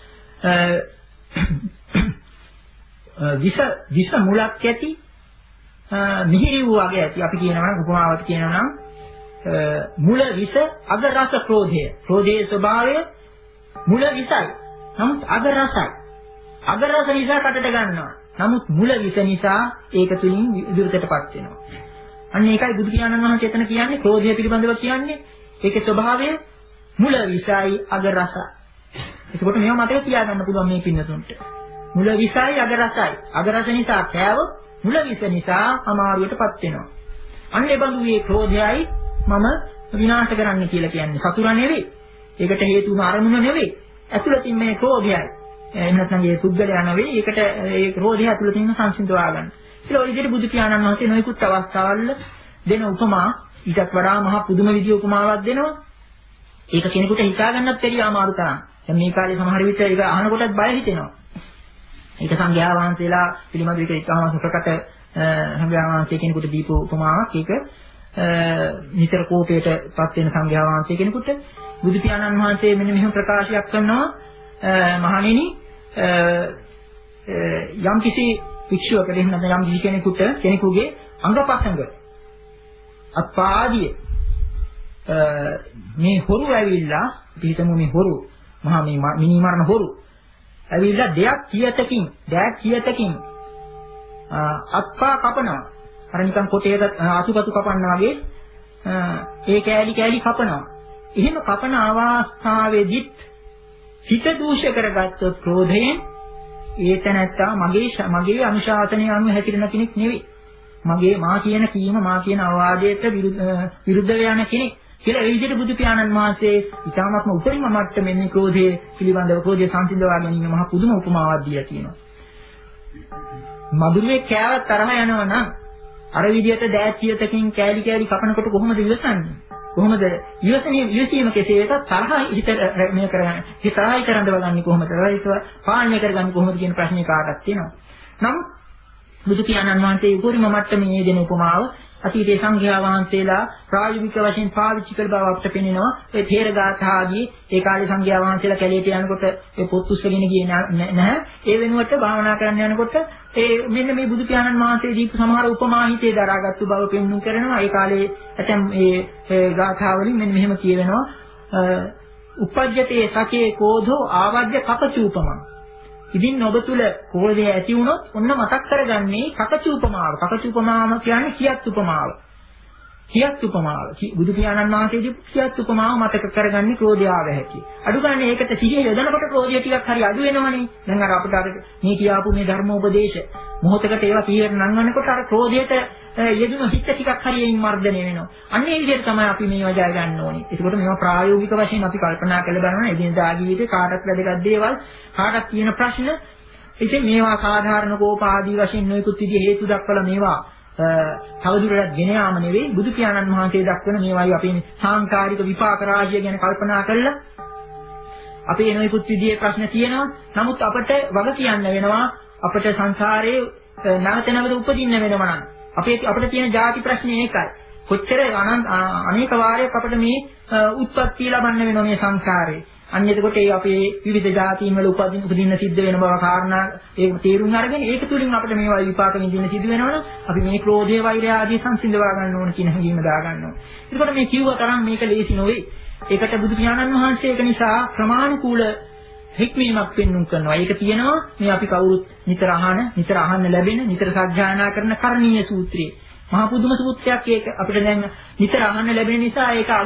විස විස මුලක් ඇති මිහිරි වූ වගේ ඇති අපි කියනවා නම් උපමාවක් කියනවා නම් මුල විස අග රස ක්‍රෝධය ක්‍රෝධයේ ස්වභාවය මුල විසයි නමුත් අග රසයි අග රස නිසා කටට ගන්නවා නමුත් මුල විස නිසා ඒක තුලින් විදුරටපත් වෙනවා අන්න ඒකයි බුදු පියාණන් වහන්සේ එතන කියන්නේ ක්‍රෝධය පිළිබඳව කියන්නේ ඒකේ ස්වභාවය මුල විසයි අග රසයි එතකොට මේව මතක තියාගන්න පුළුවන් මේ පින්නතුන්ට මුල විසයි අග රසයි අග රස නිසා කෑවොත් මුල විස නිසා අමාරුවටපත් වෙනවා අන්න ඒ බඳු මේ ක්‍රෝධයයි මම විනාශ කරන්න කියලා කියන්නේ සතුරා නෙවෙයි ඒකට හේතු වුණ අරමුණ නෙවෙයි ඇතුළතින් මේ ක්‍රෝධයයි එහෙම නැත්නම් ඒ පුද්ගලයා නෙවෙයි ඒකට ඒ ක්‍රෝධය ඇතුළතින්ම සංසිඳවා ගන්න. ඒක ඔය විදිහට බුදු පියාණන් වහන්සේ නොයෙකුත් අවස්ථාවල දෙන උපමා ඊටත් වඩා මහා පුදුම විදිය උපමාවක් දෙනවා. ඒක කෙනෙකුට හිතා ගන්නත් බැරි අමාරු තරම්. දැන් මේ කාලේ සමහර විට ඒක අහනකොටත් බය හිතෙනවා. ඒක සංඝයා වහන්සේලා පිළිබඳව ඒක ඉතාම සුපකට සංඝයා වහන්සේ කෙනෙකුට දීපු උපමාවක්. ඒක නිතර කෝපයට පත් වෙන සංඝයා වහන්සේ කෙනෙකුට බුදු පියාණන් වහන්සේ මෙන්න මෙහෙම ප්‍රකාශයක් කරනවා මහණෙනි යම් කිසි වික්ෂුවකට එහෙම නැත්නම් යම් කිසි කෙනෙකුට කෙනෙකුගේ අංගපසංග අපාදිය මේ හොරු ඇවිල්ලා අපි හිතමු මේ හොරු මහා මේ මිනි මරණ හොරු ඇවිල්ලා දෙයක් කියතකින් දෙයක් කියතකින් අත්පා කපනවා අර නිකන් කොටේට අසුපතු කපනවා වගේ ඒ කෑලි කෑලි කපනවා එහෙම කපන අවස්ථාවේදීත් හිත දූෂ්‍ය කරගත්තොත් ක්‍රෝධයෙන් ඒ තැනත්තා මගේ මගේ අනුශාසනය අනුව හැසිරෙන කෙනෙක් නෙවෙයි. මගේ මා කියන කීම මා කියන අවවාදයට විරුද්ධ වෙන කෙනෙක් කියලා ඒ විදිහට බුදු පියාණන් වහන්සේ ඉතාමත්ම උපරිම මට්ටමේ මේ ක්‍රෝධයේ පිළිබඳව ක්‍රෝධය සංසිඳවා ගැනීම මහ පුදුම උපමාවක් දීලා තියෙනවා. මధుරේ කෑවත් තරහ යනවා නම් අර විදිහට දෑත් කියතකින් කෑලි කෑලි කපනකොට කොහොමද ඉවසන්නේ? කොහොමද ඉවසීම ඉවසීම කෙසේ වෙතත් තරහ හිත මේ කරගන්නේ ඒ තරහයි කරඳව ගන්නේ කොහොමද ඒක පාලනය කරගන්නේ කොහොමද කියන ප්‍රශ්නේ කාටවත් තියෙනවා. නමුත් බුදු පියාණන් වහන්සේ උපරිම මට්ටමේ දෙන උපමාව අතීතයේ සංඝයා වහන්සේලා ප්‍රායෝගික වශයෙන් පාවිච්චි කළ බව අපට පෙනෙනවා. ඒ තේරගාථාදී ඒ කාලේ සංඝයා වහන්සේලා කැලේට යනකොට ඒ පොත් උස්සගෙන ගියේ නැහැ. ඒ වෙනුවට භාවනා කරන්න යනකොට ඒ මෙන්න මේ බුදු පියාණන් වහන්සේ දීපු සමහර උපමා හිතේ දරාගත්තු බව පෙන්වු කරනවා. ඒ කාලේ ඇතම් ඒ ගාථාවලින් මෙන්න මෙහෙම කියවෙනවා. උපජ්ජතේ සකේ කෝධෝ ආවජ්‍ය කපචූපමං. ඉතින් ඔබ තුල ක්‍රෝධය ඇති වුණොත් ඔන්න මතක් කරගන්නේ කකචූපමාව. කකචූපමාව කියන්නේ කියත් උපමාව. කියත් උපමාව. බුදු පියාණන් වහන්සේදී කියත් උපමාව මතක කරගන්නේ ක්‍රෝධය ආව හැටි. අඩු ගන්න ඒකට සිහිය යොදනකොට ක්‍රෝධය ටිකක් හරි අඩු වෙනවනේ. දැන් අර අපිට අර මේ කියාපු මේ ධර්මෝපදේශ මොහොතකට ඒවා කීයට නංවනකොට අර ක්‍රෝධයට යෙදුණු හිත ටිකක් හරි එයින් මර්ධනය වෙනවා. අන්න ඒ විදිහට තමයි අපි මේවා ජය ගන්න ඕනේ. ඒකෝට මේවා ප්‍රායෝගික වශයෙන් අපි කල්පනා කරලා බලනවා. එදිනදා ජීවිතේ කාටත් වැදගත් දේවල්, කාටත් තියෙන ප්‍රශ්න. ඉතින් මේවා සාධාරණ කෝප ආදී වශයෙන් නොයෙකුත් විදිහ හේතු දක්වලා මේවා තවදුරටත් ගෙන යාම නෙවෙයි බුදු පියාණන් වහන්සේ දක්වන මේවායි අපි සාංකාරික විපාක රාජ්‍ය ගැන කල්පනා කරලා අපේ නොයෙකුත් විදිහේ ප්‍රශ්න තියෙනවා. නමුත් අපට වග කියන්න වෙනවා අපට සංසාරයේ නැවත නැවත උපදින්න වෙනවා නම් අපේ අපිට තියෙන ಜಾති ප්‍රශ්නේ ඒකයි. කොච්චර අනේක වාරයක් අපිට මේ උත්පත්ති ලබන්න වෙනවා මේ සංසාරේ. අන්න එතකොට ඒ අපේ විවිධ ಜಾතීන් වල උපදින්න උපදින්න සිද්ධ වෙන බව කාරණා ඒක තේරුම් අරගෙන ඒක තුලින් අපිට මේවා විපාක විඳින්න සිද්ධ වෙනවනම් අපි මේ ක්‍රෝධය වෛරය ආදී සංසිඳවා ගන්න ඕන කියන හැඟීම දා ගන්නවා. එතකොට මේ කිව්ව තරම් මේක ලේසි නොවේ. ඒකට බුදු පියාණන් වහන්සේ ඒක නිසා ක්‍රමානුකූල හික්මීමක් පෙන්වුම් කරනවා. ඒක තියෙනවා මේ අපි කවුරුත් නිතර අහන, නිතර අහන්න ලැබෙන, නිතර සත්‍යයනා කරන කරණීය සූත්‍රයේ. මහා පුදුම සූත්‍රයක් ඒක අපිට දැන් නිතර අහන්න ලැබෙන නිසා ඒක අගය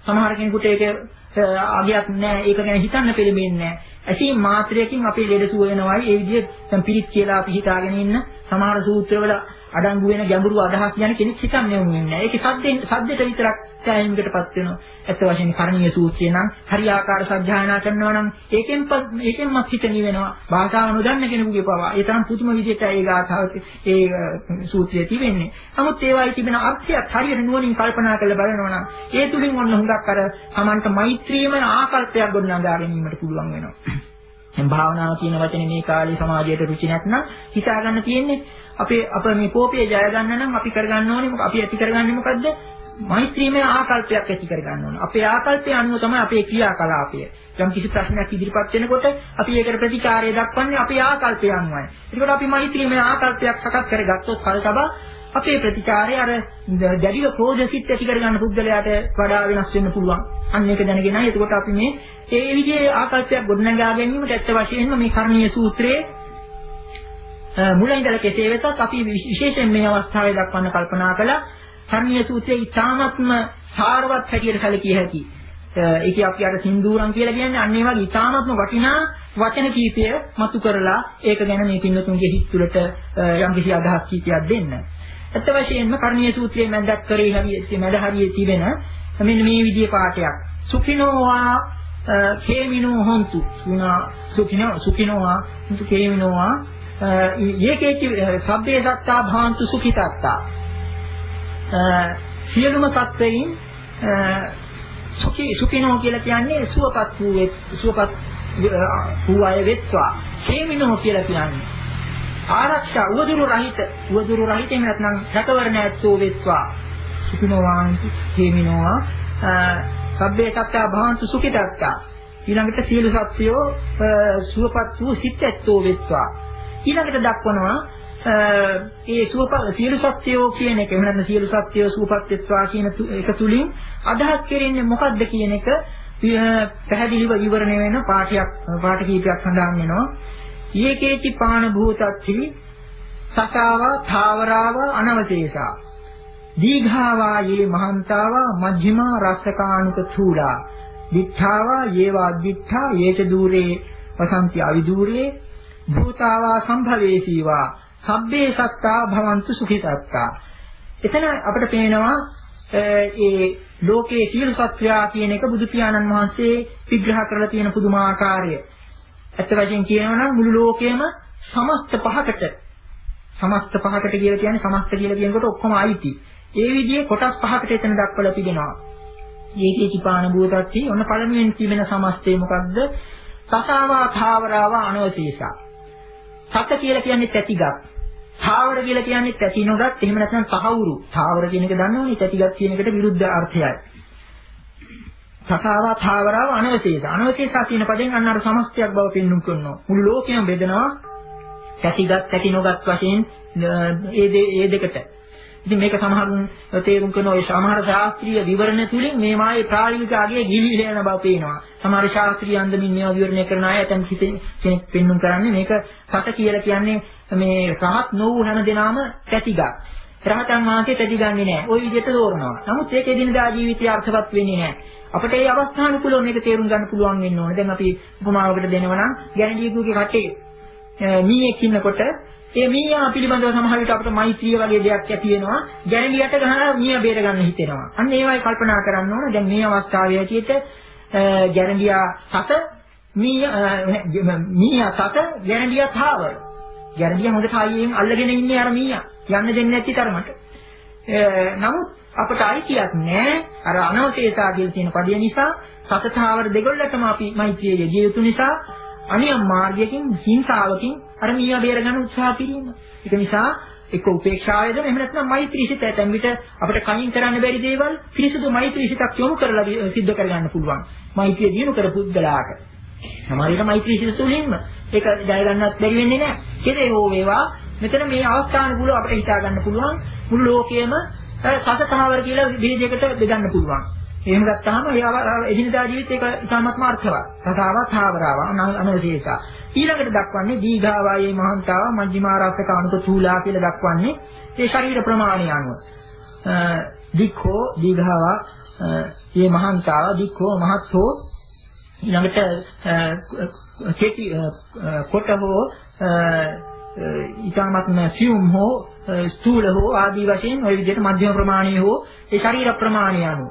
සමහර කෙනෙකුට ඒක අගයක් නැහැ. ඒක ගැන හිතන්න පෙළඹෙන්නේ නැහැ. ඇසීම් මාත්‍රයකින් අපේ ලෙඩ සුව වෙනවායි. ඒ විදිහට දැන් පිරිත් කියලා අපි හිතාගෙන ඉන්න සමහර සූත්‍රවල අඩංගු වෙන ගැඹුරු අදහස් ගැන කෙනෙක් හිතන්නේ නැහැ. ඒකේ සද්දෙන් සද්දෙට විතරක් සෑහීමකටපත් වෙනවා. ඇත්ත වශයෙන්ම කරණීය සූත්‍රය නම් හරියාකාර සත්‍යයනා කරනවා නම් ඒකෙන් ඒකෙන්මත් හිත නිවෙනවා. භාෂාව නොදන්න කෙනෙකුගේ පවා ඒ තරම් පුදුම විදිහට ඒ ගාථාව ඒ සූත්‍රය තිබෙන්නේ. නමුත් ඒවායි තිබෙන අර්ථයත් හරියට නුවණින් කල්පනා කරලා බලනවා නම් ඒ තුලින් ඔන්න හුඟක් අර Tamanට මෛත්‍රියම ආකල්පයක් ගොඩනගා ගැනීමට පුළුවන් වෙනවා. දැන් භාවනාව කියන වචනේ මේ කාලේ සමාජයට රුචි නැත්නම් හිතා ගන්න තියෙන්නේ අපේ අප මේ කෝපය ජය ගන්න නම් අපි කරගන්න ඕනේ මොකද අපි ඇති කරගන්නේ මොකද්ද? මෛත්‍රීමය ආකල්පයක් ඇති කරගන්න ඕනේ. අපේ ආකල්පය අනුව තමයි අපේ ක්‍රියාකලාපය. යම් කිසි ප්‍රශ්නයක් ඉදිරිපත් වෙනකොට අපි ඒකට ප්‍රතිචාරය දක්වන්නේ අපේ ආකල්පය අනුවයි. ඒකට අපි මෛත්‍රීමය ආකල්පයක් සකස් කරගත්තොත් කල්තබා අපේ ප්‍රතිචාරය අර දැඩිව ක්‍රෝධසිත ඇති කරගන්න පුද්ගලයාට වඩා වෙනස් වෙන්න පුළුවන්. අන්න ඒක දැනගෙනයි එතකොට අපි මේ ඒ විදිහේ ආකල්පයක් ගොඩනගා ගැනීමට ඇත්ත වශයෙන්ම මේ කරණීය සූත්‍රයේ මුලින් ඉඳලා කෙසේ වෙතත් අපි විශේෂයෙන් මේ අවස්ථාවේ දක්වන්න කල්පනා කළා කරණීය සූත්‍රයේ ඉතාමත්ම සාරවත් හැටියට සැලකිය හැකි. ඒක අපි අර සින්දුරන් කියලා කියන්නේ අන්න ඒ වගේ ඉතාමත්ම වටිනා වචන කීපය මතු කරලා ඒක ගැන මේ පින්වතුන්ගේ හිත තුළට යම් කිසි අදහස් කීපයක් දෙන්න. ඇත්ත වශයෙන්ම කරණීය සූත්‍රයේ මැදක් කරේ හරියට මැද හරියේ තිබෙන මෙන්න මේ විදිහේ පාඩයක්. සුඛිනෝවා කේමිනෝ හොන්තු සුනා සුඛිනෝ සුඛිනෝවා කේමිනෝවා යේකේචි සබ්බේ සත්තා භාන්තු සුඛිතත්තා සියලුම සත්වයින් සුඛී සුඛිනෝ කියලා කියන්නේ සුවපත් වූ සුවපත් වූ අය වෙත්වා. කේමිනෝ කියලා කියන්නේ ආරක්ෂා උවදුරු රහිත උවදුරු රහිත එහෙම නැත්නම් රැකවරණ ඇත්තෝ වෙත්වා. සුඛිනෝ වාන්ති කේමිනෝවා සබ්බේ සත්තා භාන්තු සුඛිතත්තා. ඊළඟට සියලු සත්වයෝ සුවපත් වූ සිත් ඇත්තෝ වෙත්වා. ඊළඟට දක්වනවා ඒ සුවපත් සියලු සත්වයෝ කියන එක එහෙම නැත්නම් සියලු සත්වයෝ සුවපත් වෙත්වා කියන එක තුලින් අදහස් කෙරෙන්නේ මොකක්ද කියන එක පැහැදිලිව විවරණය වෙන පාඨයක් පාඨ කීපයක් සඳහන් වෙනවා. යේකේචි පාන භූතත්ති සතාවා ථාවරාව අනවතේසා දීඝාවා යේ මහන්තාවා මජ්ක්‍ධිමා රස්සකානුක චූලා දිඨාවා යේවා දිඨා යේච දූරේ වසන්ති අවිදූරේ භූතාවා සම්භවේසීවා සබ්බේ සත්තා භවන්තු සුඛිතත්තා. එතන අපිට පේනවා ඒ ලෝකයේ සියලු සත්වයා කියන එක බුදු පියාණන් වහන්සේ විග්‍රහ කරලා තියෙන පුදුමාකාරය. ඇත්ත වශයෙන් කියනවා නම් මුළු ලෝකයම සමස්ත පහකට සමස්ත පහකට කියලා කියන්නේ සමස්ත කියලා කියනකොට ඔක්කොම අයිති. ඒ විදිහේ කොටස් පහකට එතන දක්වලා තිබෙනවා. ඒකේ චිපාන භූතත්ටි ඔන්න පළමුවෙන් තිබෙන සමස්තය මොකක්ද? සතාවා ථාවරාවා අනවතීසා. සත කියලා කියන්නේ තැතිගත්. ථාවර කියලා කියන්නේ තැති නොගත්. එහෙම නැත්නම් තහවුරු. ථාවර කියන එක දන්නවනේ තැතිගත් කියන එකට විරුද්ධ අර්ථයයි. සතාවා ථාවරාව අනවතීසා. අනවතීසා කියන පදයෙන් අන්න අර සමස්තයක් බව පෙන්වුම් කරනවා. මුළු ලෝකයම බෙදනවා තැතිගත් තැති නොගත් වශයෙන් ඒ ඒ දෙකට. ඉතින් මේක සමහරුන් තේරුම් කරන ඔය සමහර ශාස්ත්‍රීය විවරණ තුලින් මේ මායේ ප්‍රායෝගික අගයේ ගිලිහිලා යන බව පේනවා. සමහර ශාස්ත්‍රීය අන්දමින් මේවා විවරණය කරන අය ඇතන් කෙනෙක් පෙන්වුම් කරන්නේ මේක සත කියලා කියන්නේ මේ රහත් නොවු හැම දෙනාම තැතිගත්. රහතන් වහන්සේ තැතිගන්නේ නැහැ. ওই විදිහට තෝරනවා. නමුත් ඒක එදිනදා ජීවිතයේ අර්ථවත් වෙන්නේ නැහැ. අපිට මේ අවස්ථානුකූලව මේක තේරුම් ගන්න පුළුවන් වෙන්න ඕනේ. දැන් අපි උපමාවකට දෙනවා නම් ගැණඩියෙකුගේ කටේ මීයක් ඉන්නකොට ඒ මීයා පිළිබඳව සමහර විට අපිට මෛත්‍රිය වගේ දෙයක් ඇති වෙනවා. ගැණඩියට ගහලා මීයා බේර ගන්න හිතෙනවා. අන්න ඒවයි කල්පනා කරන්න ඕන. දැන් මේ අවස්ථාවේ ඇටියට ගැණඩියා සත මීයා මීයා සත ගැණඩියා තාවර. ගැණඩියා හොඳට ආයෙත් අල්ලගෙන ඉන්නේ අර මීයා. යන්න දෙන්නේ නැති තරමට. නමුත් අපට අයිතියක් නැහැ. අර අනවශේෂා කියලා තියෙන පදිය නිසා සතතාවර දෙගොල්ලටම අපි මෛත්‍රිය යෙදිය යුතු නිසා අනියම් මාර්ගයකින් හිංසාවකින් අර මීයා බේර ගන්න උත්සාහ කිරීම. ඒක නිසා එක්ක උපේක්ෂාවයද එහෙම නැත්නම් මෛත්‍රී සිත ඇතැම් විට අපිට කයින් කරන්න බැරි දේවල් පිරිසුදු මෛත්‍රී සිතක් යොමු කරලා සිද්ධ කරගන්න පුළුවන්. මෛත්‍රිය දිනු කර පුද්ගලයාට. සමහරවිට මෛත්‍රී සිත තුළින්ම ඒක ජය ගන්නත් බැරි වෙන්නේ නැහැ. කෙසේ හෝ වේවා මෙතන මේ අවස්ථානුකූලව අපිට හිතා ගන්න පුළුවන් මුළු ලෝකයේම සතතාවර කියලා බෙදයකට බෙදන්න පුළුවන්. එහෙම ගත්තාම එදිනදා ජීවිතේක ඉතාමත්ම අර්ථවත්. සතාව ථාවරාව අනවශේෂා. ඊළඟට දක්වන්නේ දීඝාවායේ මහන්තාව මජ්ක්‍ධිමාරාසක අනුක චූලා කියලා දක්වන්නේ ඒ ශරීර ප්‍රමාණය අනුව. දික්ඛෝ දීඝාවා මේ මහන්තාව දික්කෝ මහත්ෝ ඊළඟට කෙටි කොට හෝ ඊටමත්ම සියුම් හෝ ස්ථූල හෝ ආදී වශයෙන් ওই විදිහට මධ්‍යම ප්‍රමාණීය හෝ ඒ ශරීර ප්‍රමාණය අනුව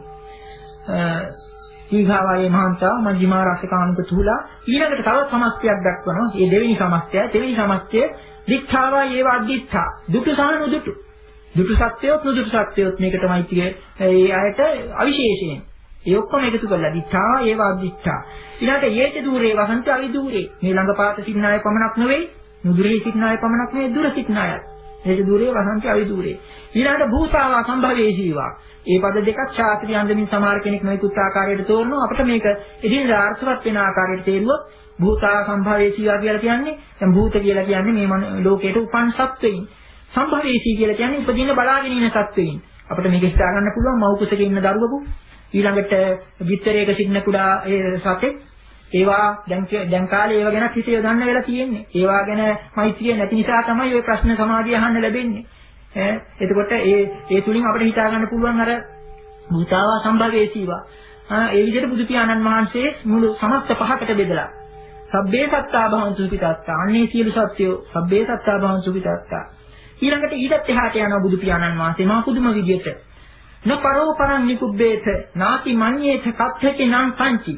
ඊගාවායේ මහන්තාව මජ්ක්‍ධිමා රාසකානුක තුලා ඊළඟට තව සමස්තයක් දක්වනවා. මේ දෙවෙනි සමස්තය දෙවෙනි සමස්තය දික්ඛාවා ඒව අද්දිත්තා දුටු සහ නුදුටු දුටු සත්‍යයොත් නුදුටු සත්‍යයොත් මේකටමයි කියේ ඒ අයට අවිශේෂයෙන් ඒ ඔක්කොම එකතු කරලා දිඨා ඒව අදිඨා ඊළඟට ඒත দূරේ වසන්ත අවි දූරේ මේ ළඟපාත සිටින අය පමණක් නෙවෙයි නුදුරේ සිටින අය පමණක් නෙවෙයි දුර සිටින අය ඒත දූරේ වසන්ත අවි දූරේ ඊළඟට භූතාවා සම්භවේශීවා මේ පද දෙකක් ශාස්ත්‍රීය අන්දමින් සමහර කෙනෙක් නොයෙකුත් ආකාරයට තෝරනවා අපිට මේක එදිනෙදා අර්ථවත් වෙන ආකාරයට තේරුවොත් භූතා සම්භවේශීවා කියලා කියන්නේ දැන් භූත කියලා කියන්නේ මේ ලෝකයට උපන් සත්වයින් සම්භවේශී කියලා කියන්නේ උපදින බලාගෙන ඉන්න සත්වයින් අපිට මේක හිතා ගන්න පුළුවන් මව් කුසක ඉන්න දරුවෙකු ඊළඟට විතරයක සිටින කුඩා ඒ සතෙක් ඒවා දැන් දැන් කාලේ ඒවා ගැන හිතේ ගන්න වෙලා තියෙන්නේ ඒවා ගැන මෛත්‍රිය නැති නිසා තමයි ওই ප්‍රශ්න සමාධිය අහන්න ලැබෙන්නේ ඈ එතකොට ඒ ඒ තුලින් අපිට හිතා ගන්න පුළුවන් අර භූතාවා සම්භවේශීවා ආ ඒ විදිහට බුදු පියාණන් වහන්සේ මුළු සමස්ත පහකට බෙදලා සබ්බේ සත්තා භවන්තු සුඛිතාත්තා අන්නේ සියලු සත්‍යෝ සබ්බේ සත්තා භවන්තු සුඛිතාත්තා ඊළඟට ඊටත් එහාට යනවා බුදු පියාණන් වහන්සේ මා පුදුම විදියට න පරෝ පරං නිකුබ්බේත නාති මඤ්ඤේත කප්ඨති නං සංචි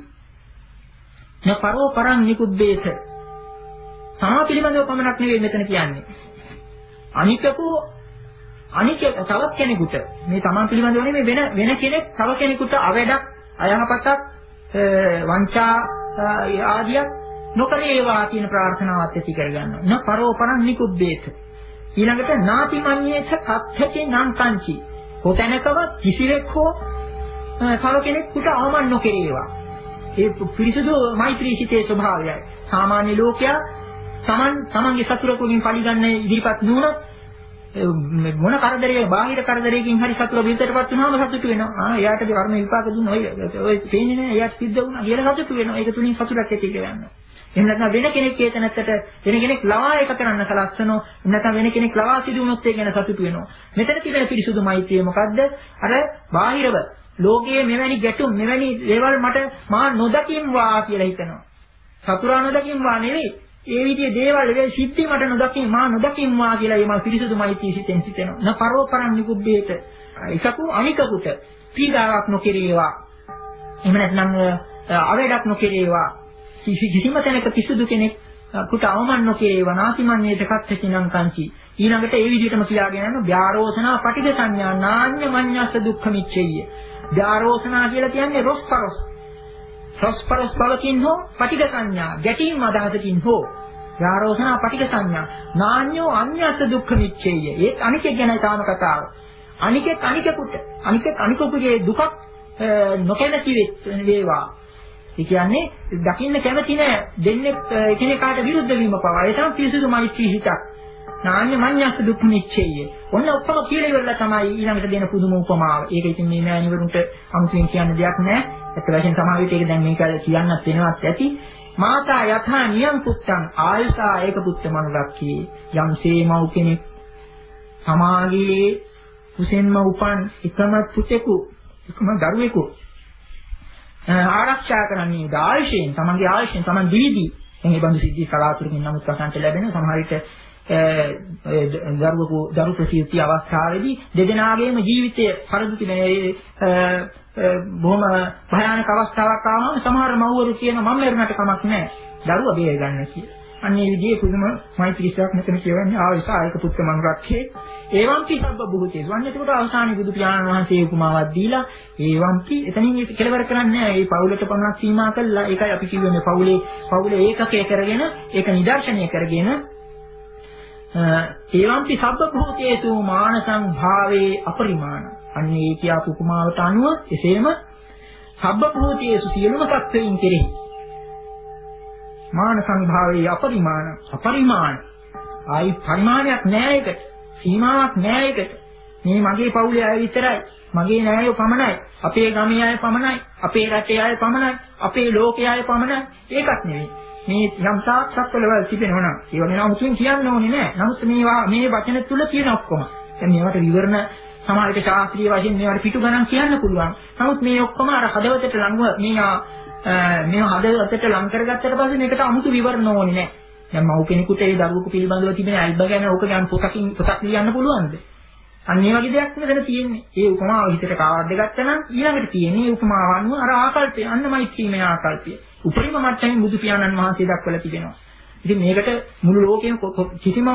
න පරෝ පරං නිකුබ්බේත සමා පිළිබඳව පමණක් නෙවෙයි මෙතන කියන්නේ අනිකකෝ අනික තවත් කෙනෙකුට මේ තමන් පිළිබඳව නෙමෙයි වෙන වෙන කෙනෙක් තව කෙනෙකුට අවැඩක් අයහපතක් වංචා ආදියක් නොකරේවා කියන ප්‍රාර්ථනාවත් ඇති කරගන්නවා න පරෝ පරං නිකුබ්බේත ඊළඟට නාති මඤ්ඤේත කප්ඨති නං සංචි කොතැනකවත් කිසිවෙක් හෝ තව කෙනෙකුට අවමන් නොකරේවා. ඒ පිරිසුදු මෛත්‍රී සිතේ ස්වභාවයයි. සාමාන්‍ය ලෝකයා Taman Tamanගේ සතුරකගෙන් පරිගන්න ඉදිරිපත් නුනොත් මොන කරදරයේ බාහිර කරදරයකින් හරි සතුර විතරපත් වුණාම සතුටු වෙනවා. ආ එයාට කර්ම විපාක දුන්න ඔය ඔය තේන්නේ නැහැ. එයාට සිද්ධ වුණා කියලා සතුටු වෙනවා. ඒක තුලින් සතුටක් ඇති කරගන්නවා. එහෙම නැත්නම් වෙන කෙනෙක් ඒ තැනත්තට වෙන කෙනෙක් ලවා එක කරන්න සලස්සනෝ නැත්නම් වෙන කෙනෙක් ලවා සිදු වුණොත් ඒ ගැන සතුටු වෙනවා. මෙතන තිබෙන පිරිසුදු මෛත්‍රිය මොකද්ද? අර බාහිරව ලෝකයේ මෙවැනි ගැටුම් මෙවැනි දේවල් මට මා නොදකින්වා කියලා හිතනවා. සතුරා නොදකින්වා නෙවෙයි. ඒ විදිහේ දේවල් ඒ සිද්ධි මට නොදකින් මා නොදකින්වා කියලා ඒ මා පිරිසුදු මෛත්‍රිය සිතෙන් සිතෙනවා. න පරෝපරං නිකුබ්බේත. එකකු අනිකකුට පීඩාවක් නොකිරේවා. එහෙම නැත්නම් අවේඩක් නොකිරේවා. කිසිම තැනක කිසිදු කෙනෙක් කුට අවමන් නොකේව නාතිමන්නේත කච්චිනං කංචි ඊළඟට ඒ විදිහටම කියාගෙන යනවා ව්‍යාරෝසනා පටිඝ සංඥා නාඤ්ඤ මඤ්ඤස්ස දුක්ඛ මිච්ඡෙය්‍ය ව්‍යාරෝසනා කියලා කියන්නේ රොස්පරොස් රොස්පරොස් බලකින් හෝ පටිඝ සංඥා ගැටීම් අදහසකින් හෝ ව්‍යාරෝසනා පටිඝ සංඥා නාඤ්ඤෝ අඤ්ඤස්ස දුක්ඛ මිච්ඡෙය්‍ය ඒත් අනිකෙක් ගැනයි තාම කතාව අනිකෙක් අනිකෙකුට අනිකෙක් අනිකෙකුගේ දුකක් නොකැමති වේවා ඒ කියන්නේ දකින්න කැමති නෑ දෙන්නේ එකිනෙකාට විරුද්ධ වීම පවා ඒ තමයි පිරිසුදු මෛත්‍රී හිතක් නාඤ්ඤ මඤ්ඤස්ස දුක්ඛ නිච්චය ඔන්න ඔක්කොම කියලා ඉවරලා තමයි ඊළඟට දෙන පුදුම උපමාව ඒක ඉතින් මේ නෑනිවරුන්ට අමුතුවෙන් කියන්න දෙයක් නෑ ඒත් වශයෙන් සමහර විට ඒක දැන් මේක කියන්නත් වෙනවත් ඇති මාතා යථා නියම් පුත්තං ආයසා ඒක පුත්ත මනුරක්කී යම්සේ මව් කෙනෙක් සමාගයේ කුසෙන්ම උපන් එකම පුතෙකු එකම දරුවෙකු ආරක්ෂා කරන්නේ ආයශයෙන් තමන්ගේ ආයශයෙන් තමන් දිවිදී එහේ බඳු සිද්ධි කලාතුරකින් නමුත් අසන්ට ලැබෙන සමහර විට දරුවකු දරු ප්‍රසූති අවස්ථාවේදී දෙදෙනාගේම ජීවිතය පරිදුති මේ බොහොම භයානක අවස්ථාවක් ආවම සමහර මව්වරු කියන මම මරුණට කමක් නැහැ දරුවා බේර ගන්න කියලා. අන්න ඒ විදිහේ පුදුම මෛත්‍රීසක් මෙතන කියවන්නේ ආයසායක පුත්‍ර මනුරක්ෂේ ඒවම්පි සබ්බ බුහතේ. වන්නේ ඒකට අවසානයේ බුදු පියාණන් වහන්සේ උපමාවක් දීලා ඒවම්පි එතනින් ඒක කෙලවර කරන්නේ නැහැ. ඒ පවුලට පමණක් සීමා කළා. ඒකයි අපි කියුවේ මේ පවුලේ පවුලේ ඒකකය කරගෙන ඒක නිදර්ශනය කරගෙන ඒවම්පි සබ්බ බුහතේසු මානසං භාවේ අපරිමාණ. අන්න ඒ කියාපු උපමාවට අනුව එසේම සබ්බ බුහතේසු සියලුම සත්ත්වයන් කෙරෙහි මාන සංභාවයේ අපරිමාණ අපරිමාණ ආයි පරිමාණයක් නෑ ඒකට සීමාවක් නෑ ඒකට මේ මගේ පවුලේ අය විතරයි මගේ නෑයෝ පමණයි අපේ ගමේ අය පමණයි අපේ රටේ අය පමණයි අපේ ලෝකයේ අය පමණයි ඒකත් නෙවෙයි මේ යම් තාක් සත්වලවල් තිබෙනවා නම් ඒව ගැන අමුතුවෙන් කියන්න ඕනේ නෑ නමුත් මේවා මේ වචන තුල තියෙන ඔක්කොම දැන් මේවට විවරණ සමාජයට ශාස්ත්‍රීය වශයෙන් මේවට පිටු ගණන් කියන්න පුළුවන්. නමුත් මේ ඔක්කොම අර හදවතට ලඟව මේ මේ හදවතට ලං කරගත්තට පස්සේ මේකට 아무තු විවරණ ඕනේ නැහැ. දැන් මව් කෙනෙකුට ඒ දරුවෙකු පිළිබඳව තිබෙන ඇල්බ ගැන ඕක ගැන පොතකින් පොතක් ලියන්න පුළුවන්ද? අන්න ඒ වගේ දෙයක් මෙතන තියෙන්නේ. ඒ උපමාව හිතට කාවද්ද ගත්තා නම් ඊළඟට තියෙන්නේ උපමාව අනුව අර ආකල්පය, අන්න මෛත්‍රීමය ආකල්පය. උපරිම මට්ටමින් බුදු පියාණන් වහන්සේ දක්වලා තිබෙනවා. ඉතින් මේකට මුළු ලෝකෙම කිසිම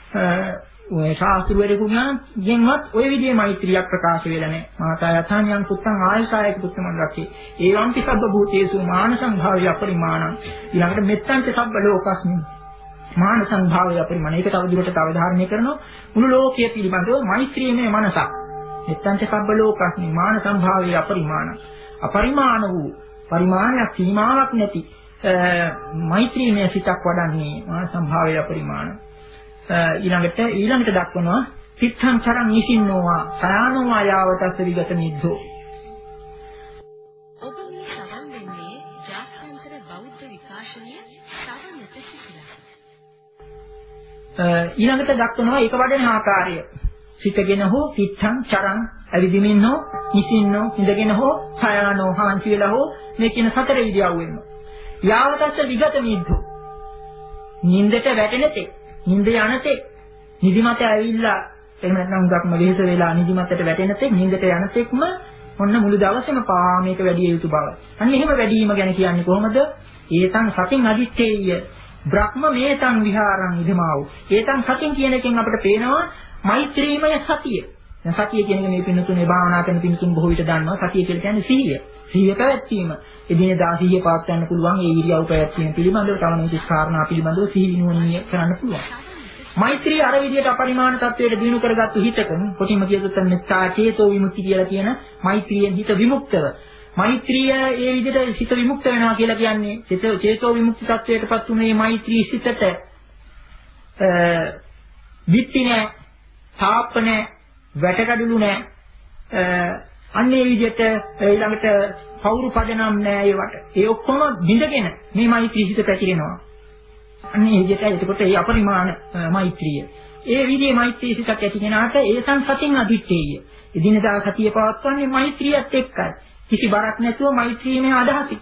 ශාස්ත්‍රවේදෙකුගෙන්වත් ওই විදිහේ මෛත්‍රියක් ප්‍රකාශ වෙලා නැහැ. මාතා යථාඥාන පුත්තං ආයසායක පුත්තමන් රක්කේ. ඒවම්පි සබ්බ භූතේසු මාන සංභාවය අපරිමාණං. ඊළඟට මෙත්තන්ත සබ්බ ලෝකස්මින් මාන සංභාවය අපරිමාණ. ඒක තව දුරටත් අවධාරණය කරනවා. මුළු ලෝකයේ පිළිබඳව මෛත්‍රියමය මනසක්. මෙත්තන්ත සබ්බ ලෝකස්මින් මාන සංභාවය අපරිමාණ. අපරිමාණ වූ පරිමාණයක් සීමාවක් නැති මෛත්‍රීමය සිතක් වඩන්නේ මාන සංභාවය අපරිමාණ. ඊළඟට ඊළඟට දක්වනවා තිත්තං චරං නිසින්නෝවා සයානෝවා යාවතස්ස විගත නිද්දෝ. ඔබ මේ සවන් දෙන්නේ ජාත්‍යන්තර බෞද්ධ විකාශනය සවනට සිසිලා. ඊළඟට දක්වනවා ඒක වඩන ආකාරය. සිතගෙන හෝ තිත්තං චරං අවිදිමින් හෝ නිසින්නෝ ඉඳගෙන හෝ සයානෝ හාන්සි වෙලා හෝ මේ කියන සතර ඉරියව්වෙන්ම යාවතස්ස විගත නිද්දෝ. නින්දට වැටෙන තෙක් නිින්ද යනතේ නිදිමත ඇවිල්ලා එහෙම නැත්නම් උගක්ම වෙහෙස වෙලා නිදිමතට වැටෙන තෙක් නිින්දට යන තෙක්ම ඔන්න මුළු දවසේම පා මේක වැඩි යුතු බව. අන්න එහෙම වැඩිම ගැන කියන්නේ කොහොමද? ඒතං සතින් අදිත්තේය බ්‍රහ්ම මේතං විහාරං ඉදමාව. ඒතං සතින් කියන එකෙන් අපිට පේනවා මෛත්‍රීමය සතිය. දැන් සතිය කියන එක මේ පින්නතුනේ භාවනා කරන පින්නතුන් බොහෝ විට දන්නවා. සතිය කියලා කියන්නේ සිහිය. සිහිය පැවැත්වීම. එදිනෙදා සිහිය පාත් ගන්න පුළුවන්. ඒ ඉරියව් පැවැත්වීම පිළිබඳව තව මේක කාරණා පිළිබඳව සිහිය නුවණිය කරන්න පුළුවන්. මෛත්‍රී අර විදියට අපරිමාණ තත්වයට දිනු කරගත්තු හිතකම කොටිම කියතොත් මෙත්තා චේතෝ විමුක්ති කියලා කියන මෛත්‍රියෙන් හිත විමුක්තව. මෛත්‍රිය ඒ විදියට හිත විමුක්ත වෙනවා කියලා කියන්නේ චේතෝ විමුක්ති තත්වයටපත් උනේ මෛත්‍රී සිතට අ විත්ති නැහැ, තාප්ප නැහැ, වැටකඩලු නැහැ. අන්නේ විදිහට ඊළඟට පෞරු පදනම් නෑ ඒවට. ඒ ඔක්කොම බිඳගෙන මේ මෛත්‍රී හිත පැතිරෙනවා. අන්නේ විදිහට එතකොට ඒ අපරිමාණ මෛත්‍රිය. ඒ විදිහේ මෛත්‍රී හිතක් ඇති කෙනාට ඒ සංසතින් අදිත්තේය. එදිනදා සතිය පවත්වන්නේ මෛත්‍රියත් එක්කයි. කිසි බරක් නැතුව මෛත්‍රියමේ අදහසකින්.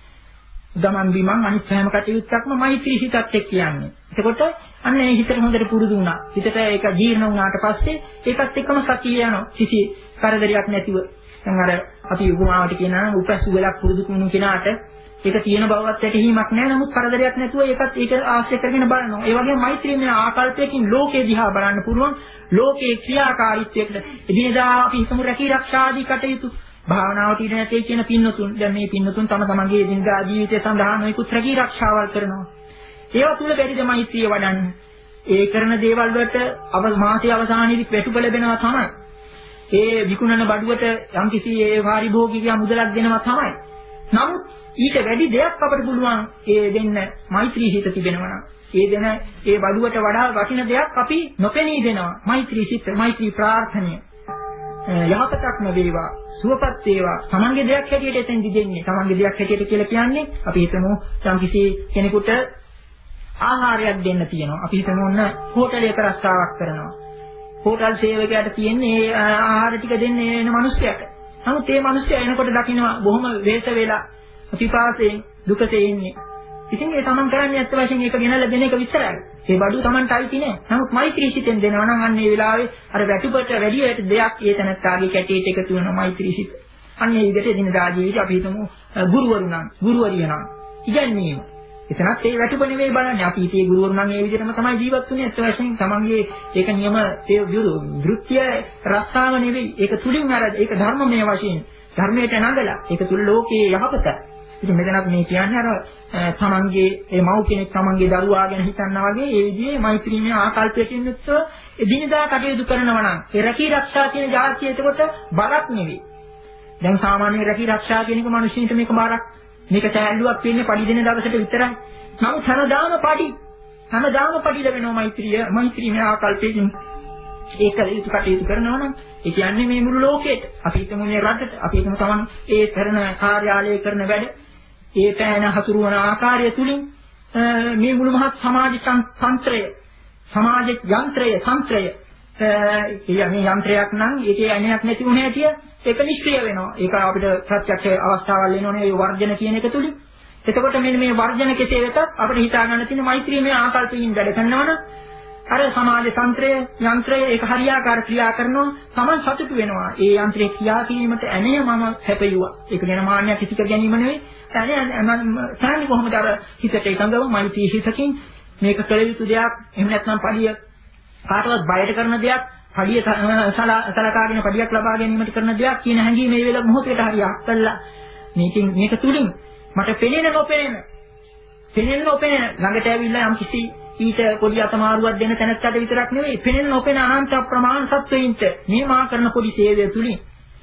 ගමන් බිමන් අනිත් හැම කටයුත්තක්ම මෛත්‍රී හිතත් එක්ක කියන්නේ. එතකොට අන්න ඒ හිතට හොඳට පුරුදු වුණා. හිතට ඒක ජීර්ණ වුණාට පස්සේ ඒකත් එක්කම සතිය යනවා. කිසි කරදරයක් නැතිව. දැන් අර අපි උපමාවට කියනවා උපැස් උගලක් පුරුදු කුණු කෙනාට ඒක තියෙන බවවත් ඇටහීමක් නැහැ. නමුත් කරදරයක් නැතුව ඒකත් ඒක ආශ්‍රය කරගෙන බලනවා. ඒ වගේම මෛත්‍රියමය ආකල්පයකින් ලෝකේ දිහා බලන්න පුළුවන්. ලෝකේ ක්‍රියාකාරීත්වයකට එදිනෙදා අපි හිතමු රැකී ආරක්ෂාදී කටයුතු භාවනාවට ඉඳ නැtei කියන පින්නතුන් දැන් මේ පින්නතුන් තම තමන්ගේ එදිනදා ජීවිතය සඳහා නොයෙකුත් රැකී ආරක්ෂාවල් කරනවා. ඒවා තුල බැරිද මෛත්‍රිය වඩන්න? ඒ කරන දේවල් වලට අව මාසයේ අවසානයේදී ප්‍රතිඵල ලැබෙනවා තමයි. ඒ විකුණන බඩුවට යම්කිසි ඒ පාරිභෝගික මුදලක් දෙනවා තමයි. නමුත් ඊට වැඩි දෙයක් අපට පුළුවන් ඒ දෙන්න මෛත්‍රී හිත තිබෙනවා නම්. ඒ දෙන ඒ බඩුවට වඩා වටින දෙයක් අපි නොපෙනී දෙනවා. මෛත්‍රී සිත, මෛත්‍රී ප්‍රාර්ථනය. යහපතක්ම වේවා, සුවපත් වේවා. තමන්ගේ දෙයක් හැටියට එතෙන්දි දෙන්නේ. තමන්ගේ දෙයක් හැටියට කියලා කියන්නේ අපි හිතමු යම්කිසි කෙනෙකුට ආහාරයක් දෙන්න තියෙනවා. අපි හිතමු ඔන්න හෝටලයක රස්සාවක් කරනවා. හෝටල් සේවකයාට තියෙන්නේ ආහාර ටික දෙන්නේ වෙන මිනිස්සයාට. නමුත් මේ මිනිස්සයා එනකොට දකින්නවා බොහොම වේස වෙලා පිපාසයෙන් දුකසේ ඉන්නේ. ඉතින් ඒ තමන් කරන්නේ ඇත්ත වශයෙන් ඒක ගෙනල්ලා දෙන එක විතරයි. ඒ බඩුව තමන්ට අයිති නෑ. නමුත් මෛත්‍රී සිතෙන් දෙනවා නම් අන්න ඒ වෙලාවේ අර වැටුපට වැඩි දෙයක් ඒ තැනත්තාගේ කැටේට එකතු වෙන මෛත්‍රී සිත. අන්න ඒ විදිහට එදිනදා ජීවිතේ අපි හිතමු ගුරුවරු නම් ගුරුවරිය නම් ඉගැන්වීම. එතනත් ඒ වැටුප නෙවෙයි බලන්නේ. අපි ඉතියේ ගුරුවරු නම් ඒ විදිහටම තමයි ජීවත් වෙන්නේ. ඇත්ත වශයෙන් තමන්ගේ ඒක නියම ඒ වෘත්‍ය රස්සාව නෙවෙයි. ඒක තුලින් අර ඒක ධර්මමය වශයෙන් ධර්මයට නඟලා ඒක තුල ලෝකයේ යහපත. ඉතින් මෙතනත් මේ කියන්නේ අර තමන්ගේ ඒ මව් කෙනෙක් තමන්ගේ දරුවා ගැන හිතනවා වගේ ඒ විදිහේ මෛත්‍රීමය ආකල්පයකින් යුක්තව එදිනදා කටයුතු කරනවා නම් ඒ රැකී ආරක්ෂා කියන જાතිය එතකොට බරක් නෙවෙයි. දැන් සාමාන්‍ය රැකී ආරක්ෂා කියන එක මිනිස්සුන්ට මේක බරක්. මේක සෑහලුවක් වෙන්නේ පඩි දෙන දවසට විතරයි. නමුත් හැමදාම පඩි හැමදාම පඩි ලැබෙනවා මෛත්‍රිය මෛත්‍රීමය ආකල්පයෙන් ඒක යුතු කටයුතු කරනවා නම් ඒ කියන්නේ මේ මුළු ලෝකෙට අපි හිතමු මේ රටට අපි හිතමු තමන් ඒ කරන කාර්යාලයේ කරන වැඩ ඒ පෑන හසුරුවන ආකාරය තුලින් මේ මුළු මහත් සමාජ තන්ත්‍රය සමාජ යන්ත්‍රය තන්ත්‍රය ඒ මේ යන්ත්‍රයක් නම් ඒකේ ඇණයක් නැති වුණ හැටිය ඒක නිෂ්ක්‍රිය වෙනවා. ඒක අපිට ප්‍රත්‍යක්ෂ අවස්ථාවල් එනෝනේ ඒ වර්ජන කියන එක තුලින්. එතකොට මෙන්න මේ වර්ජන කෙසේ වෙතත් අපිට හිතා ගන්න තියෙන මෛත්‍රීමය ආකල්පයෙන් වැඩ කරනවනම් අර සමාජ තන්ත්‍රය යන්ත්‍රය ඒක හරියාකාර ක්‍රියා කරනවා Taman සතුටු වෙනවා. ඒ යන්ත්‍රේ ක්‍රියා කිරීමට ඇණය මම හැපෙයුවා. ඒක ගැන මාන්නයක් කිසික ගැනීම නෙවෙයි. ඇණය සාමාන්‍ය කොහොමද අර හිතට එකඟව මෛත්‍රී හිතකින් මේක කළ යුතු දෙයක්. එහෙම නැත්නම් පඩිය කාටවත් බයට කරන දෙයක්, පඩිය සලකාගෙන පඩියක් ලබා ගැනීමට කරන දෙයක් කියන හැඟීම මේ වෙලාව මොහොතේට හරියක් කළා. මේකෙන් මේක තුලින් මට පෙනෙන නොපෙනෙන පෙනෙන නොපෙනෙන ළඟට ඇවිල්ලා යම් කිසි ඊට පොඩි අතමාරුවක් දෙන තැනකට විතරක් නෙවෙයි පෙනෙන නොපෙනෙන අනන්ත ප්‍රමාණ සත්වයින්ට මේ මා කරන පොඩි සේවය තුලින්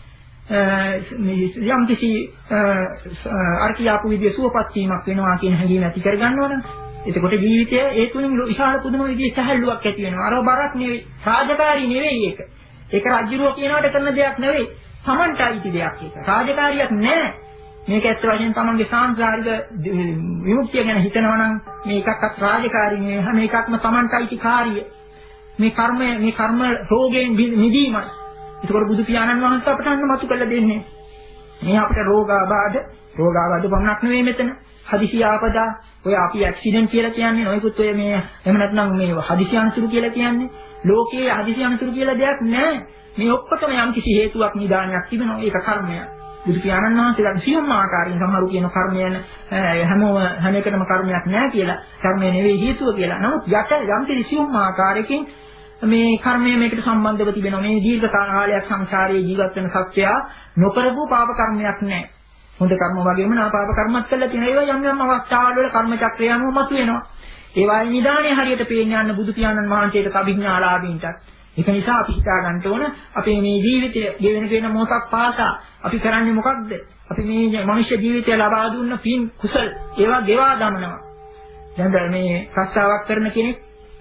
යම් කිසි අර කියාපු විදිය සුවපත් වීමක් වෙනවා කියන හැඟීම ඇති කරගන්නවනම් එතකොට ජීවිතයේ ඒ තුලින් විශාල පුදුම විදිහේ සැහැල්ලුවක් ඇති වෙනවා. අර බරක් නෙවෙයි, රාජකාරී නෙවෙයි ඒක. ඒක රාජ්‍යරුව කියනවට කරන දෙයක් නෙවෙයි. Tamanට අයිති දෙයක් ඒක. රාජකාරියක් නෑ. මේක ඇත්ත වශයෙන් තමන්ගේ සාංශාරික විමුක්තිය ගැන හිතනවා නම් මේකක්වත් රාජකාරී නෙවෙයි. හැම එකක්ම තමන්ට අයිති කාර්යය. මේ කර්මය මේ කර්ම රෝගයෙන් මිදීමයි. ඒකවල බුදු පියාණන් වහන්සේ අපට අන්න මතු කළ දෙන්නේ. මේ අපිට රෝගාබාධ රෝගාබාධ පමණක් නෙවෙයි මෙතන. හදිසි ආපදා ඔය අපි ඇක්සිඩන්ට් කියලා කියන්නේ නොයෙකුත් ඔය මේ එහෙම නැත්නම් මේ හදිසි අනතුරු කියලා කියන්නේ ලෝකයේ හදිසි අනතුරු කියලා දෙයක් නැහැ. මේ ඔක්කොටම යම් කිසි හේතුවක් නිදානයක් තිබෙනවා. ඒක කර්මයක්. බුදු පියාණන් වහන්සේලා සියුම් ආකාරයෙන් සමහරු කියන කර්මයන් හැමෝම හැම එකටම කර්මයක් නැහැ කියලා. කර්මය නෙවෙයි හේතුව කියලා. නමුත් යට යම් කිසි සියුම් ආකාරයකින් මේ කර්මය මේකට සම්බන්ධව තිබෙනවා. මේ දීර්ඝ කාලයක් සංසාරයේ ජීවත් වෙන සත්‍යය නොකරපු පාප කර්මයක් නැහැ. හොඳ කර්ම වගේම නාපාප කර්මත් කළා තියෙන ඒවා යම් යම් අවස්ථාවල වල කර්ම චක්‍රය අනුව මතුවෙනවා. ඒවායේ නිදානේ හරියට පේන්නේ යන බුදු පියාණන් වහන්සේට අභිඥාලාභීන්ට. ඒක නිසා අපි හිතා ගන්න ඕන අපේ මේ ජීවිතය ගෙවෙන ගෙවෙන මොහොතක් පාසා අපි කරන්නේ මොකක්ද? අපි මේ මනුෂ්‍ය ජීවිතය ලබා දුන්න පින් කුසල් ඒවා ගෙවා දමනවා. දැන් මේ ප්‍රස්තාවක් කරන කෙනෙක්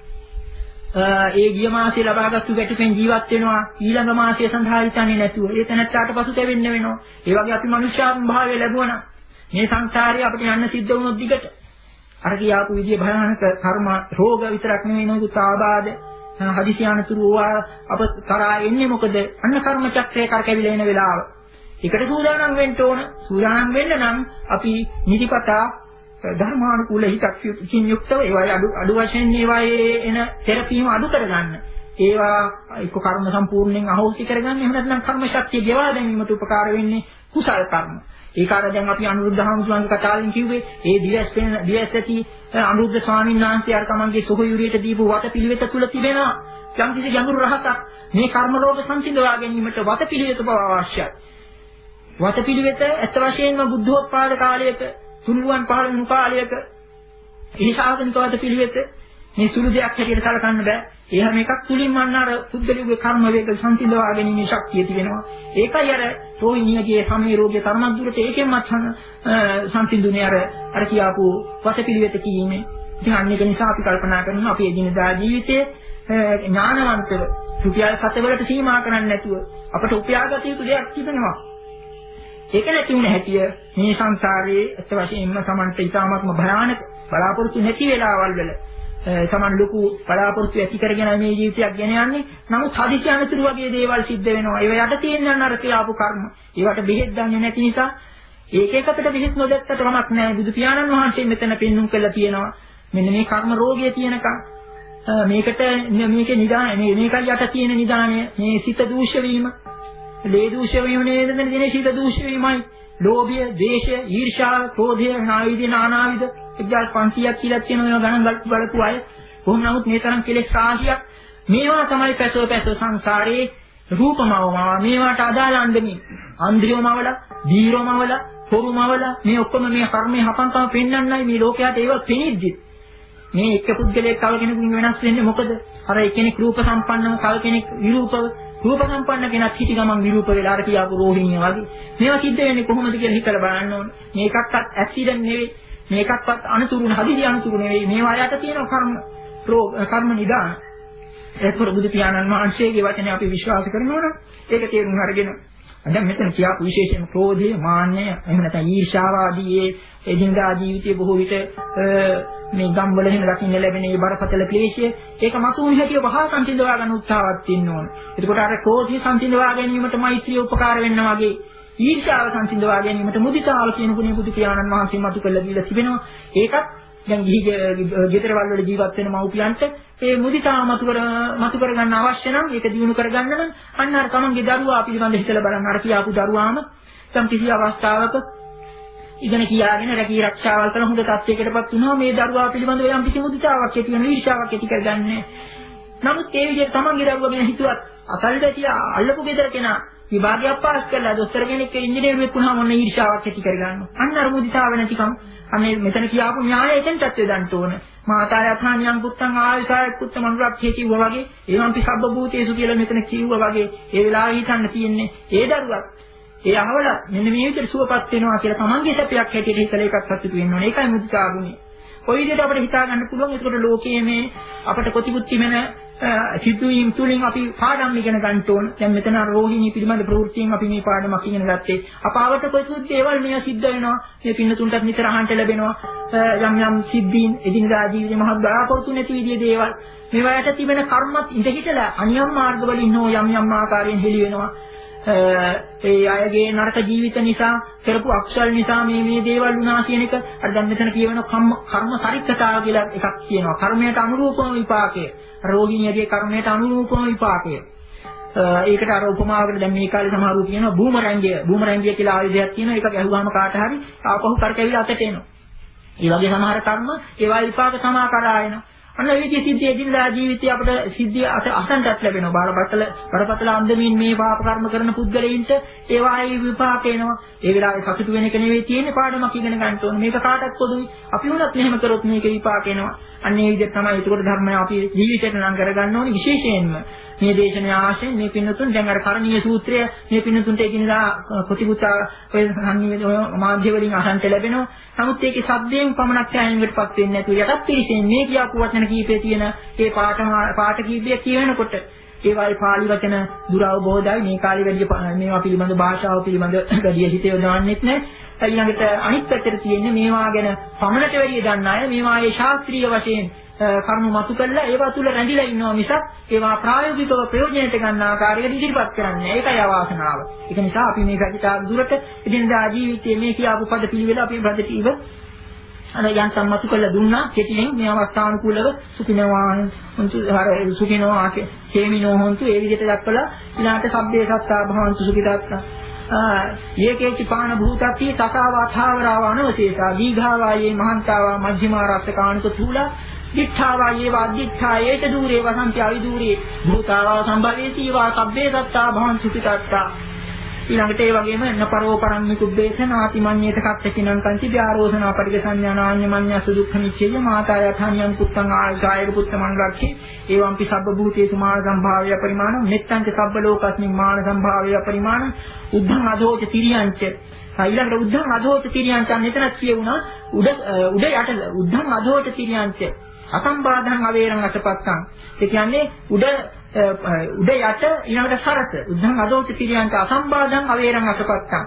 ඒ ගිය මාසේ ලබාගත්තු ගැටුපෙන් ජීවත් වෙනවා ඊළඟ මාසය සඳහා හිතන්නේ නැතුව ඒ තැනට පසුතැවෙන්න වෙනවා. ඒ වගේ අපි මනුෂ්‍යාත්ම භාවය ලැබුණා මේ සංසාරේ අපිට යන්න සිද්ධ වුණොත් දිගට අර කියාපු විදිය භයානක කර්ම රෝග විතරක් නෙවෙයි නෝදු ආබාධ හදිසි අනතුරු අප කරා එන්නේ මොකද? අන්න කර්ම චක්‍රය කරකැවිලා එන වෙලාව. ඒකට සූදානම් වෙන්න ඕන. සූදානම් වෙන්න නම් අපි නිතිපතා ධර්මානුකූල හිතකින් යුක්තව ඒවා අඩු අඩු වශයෙන් ඒවායේ එන තෙරපීම අඩු කරගන්න. ඒවා එක්ක කර්ම සම්පූර්ණයෙන් අහෝසි කරගන්න. එහෙම නැත්නම් කර්ම ශක්තිය ගෙවා ගැනීමට උපකාර වෙන්නේ කුසල කර්ම. ඒක අර දැන් අපි අනුරුද්ධ හාමුදුරන්ගේ කතාවෙන් කිව්වේ ඒ දිවස් වෙන දිවස් ඇති අනුරුද්ධ ස්වාමීන් වහන්සේ අර තමන්ගේ සොහොයුරියට දීපු වතපිළිවෙත තුල තිබෙනවා යම් කිසි ගැඹුරු රහසක්. මේ කර්ම රෝග සංසිඳවා ගැනීමට වතපිළිවෙත බව අවශ්‍යයි. වතපිළිවෙත ඇත්ත වශයෙන්ම බුද්ධෝත්පාද කාලයක තුන්රුවන් පහළ වුණු කාලයක ඊශාසනික වතපිළිවෙත මේ සුළු දෙයක් හැටියට කලකන්න බෑ. ඒ හැම එකක් තුලින්ම අන්න අර පුද්ගලිකගේ කර්ම වේග සංසිඳවා ගැනීමේ ශක්තිය තිබෙනවා. ඒකයි අර රෝහිණියගේ සමේ රෝගයේ තරමක් දුරට ඒකෙන්වත් සංසිඳුනේ අර අර කියාපු වතපිළිවෙත කීමේ. ඉතින් අන්න ඒක නිසා අපි කල්පනා කරනවා අපි එදිනදා ජීවිතයේ ඥානවන්තව රුපියල් සතවලට සීමා කරන්නේ නැතුව අපට උපයාගත යුතු දෙයක් තිබෙනවා. ඒක නැති වුණ හැටිය මේ සංසාරයේ අත් වශයෙන්ම සමන්ට ඊටාත්ම භයානක බලාපොරොත්තු නැති වෙලාවල් වල සමන් ලොකු බලාපොරොත්තු ඇති කරගෙන මේ ජීවිතයක් ගෙන යන්නේ. නමුත් හදිසි අනතුරු වගේ දේවල් සිද්ධ වෙනවා. ඒව යට තියෙන අර කියාපු කර්ම. ඒවට බෙහෙත් ගන්නේ නැති නිසා ඒක එක අපිට බෙහෙත් නොදැක්කට කමක් නැහැ. බුදු පියාණන් වහන්සේ මෙතන පෙන්눔 කළා තියෙනවා. මෙන්න මේ කර්ම රෝගය තියෙනකම් මේකට මේකේ නිදාන මේකයි යට තියෙන නිදානය මේ සිත දූෂ්‍ය වීම. ලේ දූෂ්‍ය වීම නේද දෙනේ සිත දූෂ්‍ය වීමයි. ලෝභය, ද්වේෂය, ඊර්ෂ්‍යාව, ක්‍රෝධය, නාවිද නානාවිද එක්දහස් පන්සීයක් කියලා කියන ඒවා ගණන් බලපු අය. කොහොම නමුත් මේ තරම් කෙලෙස් රාශියක් මේවා තමයි පැසව පැසව සංසාරේ රූපමවවා මේවාට අදාළ අන්දමින් අන්ද්‍රියමවල, දීරමවල, පොරුමවල මේ ඔක්කොම මේ කර්මයේ හපන්කම පෙන්වන්නයි මේ ලෝකයට ඒව පෙනිද්දි. මේ එක පුද්ගලයෙක් තව කෙනෙකුගෙන් වෙනස් වෙන්නේ මොකද? අර එක්කෙනෙක් රූප සම්පන්නව තව කෙනෙක් විරූපව. රූප සම්පන්න කෙනත් හිටි ගමන් විරූප වෙලා අර කියාපු රෝහිණිය වගේ. මේවා සිද්ධ වෙන්නේ කොහොමද කියලා හිතලා බලන්න ඕනේ. මේකක්වත් ඇක්සිඩන්ට් නෙවෙයි. මේකක්වත් අනතුරු හදිසි අනතුරු නෙවෙයි. මේවා යට තියෙන කර්ම රෝග කර්ම නිදාන. ඒකවල බුදු පියාණන් වහන්සේගේ වචනේ අපි විශ්වාස කරනවා නම් ඒක තේරුම් අරගෙන දැන් මෙතන කියාපු විශේෂයෙන්ම ක්‍රෝධය, මාන්නය, එහෙම නැත්නම් ඊර්ෂ්‍යාව ආදී ඒ එදිනදා ජීවිතයේ බොහෝ විට මේ ගම්වල එහෙම දකින්න ලැබෙන මේ බරපතල ක්ලේශය ඒක මතුවන හැටි වහා සංසිඳවා ගන්න උත්සාහවත් වෙන්න ඕන. එතකොට අර ක්‍රෝධය සංසිඳවා ගැනීමට මෛත්‍රිය උපකාර වෙනවා වගේ ඊර්ෂ්‍යාව සංසිඳවා ගැනීමට මුදිතාව කියන ගුණය බුදු පියාණන් වහන්සේ මතු කළ දීලා තිබෙනවා. ඒකත් දැන් ගිහි ගෙදරවල වල ජීවත් වෙන මව්පියන්ට ඒ මුදිතාව මතු කර මතු කර ගන්න අවශ්‍ය නම් ඒක දිනු කර ගන්න නම් අන්න අර තමන්ගේ දරුවා පිළිබඳ හිතලා බලන්න. අර කියාපු දරුවාම සම් කිසි අවස්ථාවක ඉගෙන කියාගෙන රැකී ආරක්ෂාවල් කරන හොඳ තත්යකටපත් වුණා මේ දරුවා පිළිබඳව යම් කිසි මුදිතාවක් ඇති වෙන ඊර්ෂ්‍යාවක් ඇති කරගන්නේ. නමුත් ඒ විදිහට තමන්ගේ දරුවා ගැන හිතුවත් අතල්ද තියා අල්ලපු ගෙදර කෙනා විභාගයක් පාස් කරලා දොස්තර කෙනෙක් ඉංජිනේරුවෙක් වුණාම ඔන්න ඊර්ෂ්‍යාවක් ඇති කරගන්නවා. අන්න අර මුදිතාව නැතිකම අනේ මෙතන කියාපු න්‍යාය එතෙන්ටත් යොදන්න ඕන. මාතා යථාඤ්ඤං පුත්තං ආයසායක් පුත්ත මනුරක්ඛේ කිව්වා වගේ ඒවම්පි සබ්බ භූතේසු කියලා මෙතන කිව්වා වගේ ඒ වෙලාවෙ හිතන්න තියෙන්නේ ඒ දරුවා ඒ අහවල මෙන්න මේ විදිහට සුවපත් වෙනවා කියලා තමන්ගේ සැපයක් හැටියට හිතලා ඒකත් සතුටු වෙන්න ඕනේ. ඒකයි මුදිතා ගුණය. ඔය විදිහට අපිට හිතා ගන්න පුළුවන්. ඒකට ලෝකයේ මේ අපට කොතිකුත් තිබෙන සිතුවීම් තුලින් අපි පාඩම් ඉගෙන ගන්න ඕන. දැන් මෙතන රෝහිණී පිළිබඳ ප්‍රවෘත්තියෙන් අපි මේ පාඩමක් ඉගෙන ගත්තේ. අපාවට කොයිකුත් දේවල් මේ සිද්ධ වෙනවා. මේ පින්නතුන්ටත් නිතර අහන්න ලැබෙනවා. යම් යම් සිද්ධීන් එදිනදා ජීවිතේ මහත් බලාපොරොත්තු නැති විදිහේ දේවල්. මේවාට තිබෙන කර්මත් ඉඳ හිටලා අනියම් මාර්ගවලින් හෝ යම් යම් ආකාරයෙන් හෙළි වෙනවා. ඒ අයගේ නරක ජීවිත නිසා කරපු අක්ෂර නිසා මේ මේ දේවල් වුණා කියන එක අර දැන් මෙතන කියවෙන කර්ම කර්ම සරික්කතාව කියලා එකක් කියනවා. කර්මයට අනුරූපව විපාකය. රෝගිනියගේ කර්මයට අනුරූපව විපාකය. ඒකට අර උපමාවකට දැන් මේ කාලේ සමහරව කියනවා බූමරැංගය. බූමරැංගය කියලා ආයුධයක් තියෙනවා. ඒක ගැහුවාම කාට හරි ආපහු කරකැවිලා අතට එනවා. ඒ වගේ සමහර කර්ම ඒවා විපාක සමාකරා එනවා. අන්න ඒ විදිහේ සිද්ධිය එදිනදා ජීවිතේ අපිට සිද්ධිය අසන්නටත් ලැබෙනවා. බාරපතල බරපතල අන්දමින් මේ පාප කර්ම කරන පුද්ගලයින්ට ඒවායේ විපාක එනවා. ඒ වෙලාවේ සතුටු වෙන එක නෙවෙයි තියෙන්නේ පාඩමක් ඉගෙන ගන්න ඕනේ. මේක කාටත් පොදුයි. අපි වුණත් මෙහෙම කරොත් මේක විපාක එනවා. අන්න ඒ විදිහට තමයි ඒකට ධර්මය අපි ජීවිතේට නම් කරගන්න ඕනේ. විශේෂයෙන්ම මේ දේශනාවේ ආශයෙන් මේ පින්නතුන් දැන් අර කරණීය සූත්‍රය මේ පින්නතුන්ට එකිනෙදා ප්‍රතිපුතා ඔය සංනිවේද ඔය මාධ්‍ය වලින් අහන්න ලැබෙනවා. නමුත් ඒකේ ශබ්දයෙන් පමණක් ඇහෙන්නටපත් වෙන්නේ නැතුව යටත් පිළිසෙන් මේ කියාපු වචන කීපේ තියෙන ඒ පාඨ පාඨ කීපය කියවෙනකොට ඒවායි පාලි වචන දුරවබෝධයි මේ කාලේ වැඩි මේවා පිළිබඳ භාෂාව පිළිබඳ වැඩි හිතේ යොදවන්නෙත් නැහැ. ඊළඟට අනිත් පැත්තට තියෙන්නේ මේවා ගැන පමණට වැඩි දන්න අය මේවායේ ශාස්ත්‍රීය වශයෙන් කර්ම මතු කළා ඒවා තුල රැඳිලා ඉන්නවා මිසක් ඒවා ප්‍රායෝගිකව ප්‍රයෝජනයට ගන්න ආකාරයකට ඉදිරිපත් කරන්නේ. ඒකයි අවාසනාව. ඒක නිසා අපි මේ පැතිතා දුරට එදිනදා ජීවිතයේ මේ කියාපු පද පිළිවෙල අපි ප්‍රතිව අර යන්තම් මතු කළා දුන්නා. කෙටියෙන් මේ අවස්ථානුකූලව සුඛිනවා හොන්තු හර සුඛිනවා හේමිනෝ හොන්තු ඒ විදිහට දක්වලා ඊළාට සබ්බේ සත්තා භවන්තු සුඛිතාත්තා යේකේච පාන භූතත්ති සතාවාථාවරාව අනවශේෂා දීඝාවායේ මහන්තාවා මජ්ක්‍ධිමා රස්සකාණික තූලා දිඨාවා යේවා දිඨායේත දූරේ වසන්ති අවිදූරේ භූතාවා සම්භවේති වා සබ්බේ සත්තා භවන්තු සුඛිතාත්තා ඊළඟට ඒ වගේම නපරෝ පරම්මි කුබ්බේසනාති මඤ්ඤේත කප්පකිනං කන්ති ධාරෝසනා පටික සංඥානාඤ්ඤමඤ්ඤස දුක්ඛ නිච්චය මාතා යථාඤ්ඤං පුත්තං ආයසායක පුත්ත මංගලක්ඛේ එවම්පි සබ්බ භූතේසු මාන සම්භාවය පරිමාණ මෙත්තං සබ්බ ලෝකස්මින් මාන සම්භාවය පරිමාණ උද්ධං අදෝච තිරියංච ඊළඟට උද්ධං අදෝච තිරියංච මෙතනත් කියුණා උඩ උඩ යට උද්ධං අදෝච තිරියංච අසම්බාධං අවේරං අසපත්තං ඒ කියන්නේ උඩ උඩ යට ඊළඟට සරස උද්ධං අදෝච තිරියංච අසම්බාධං අවේරං අසපත්තං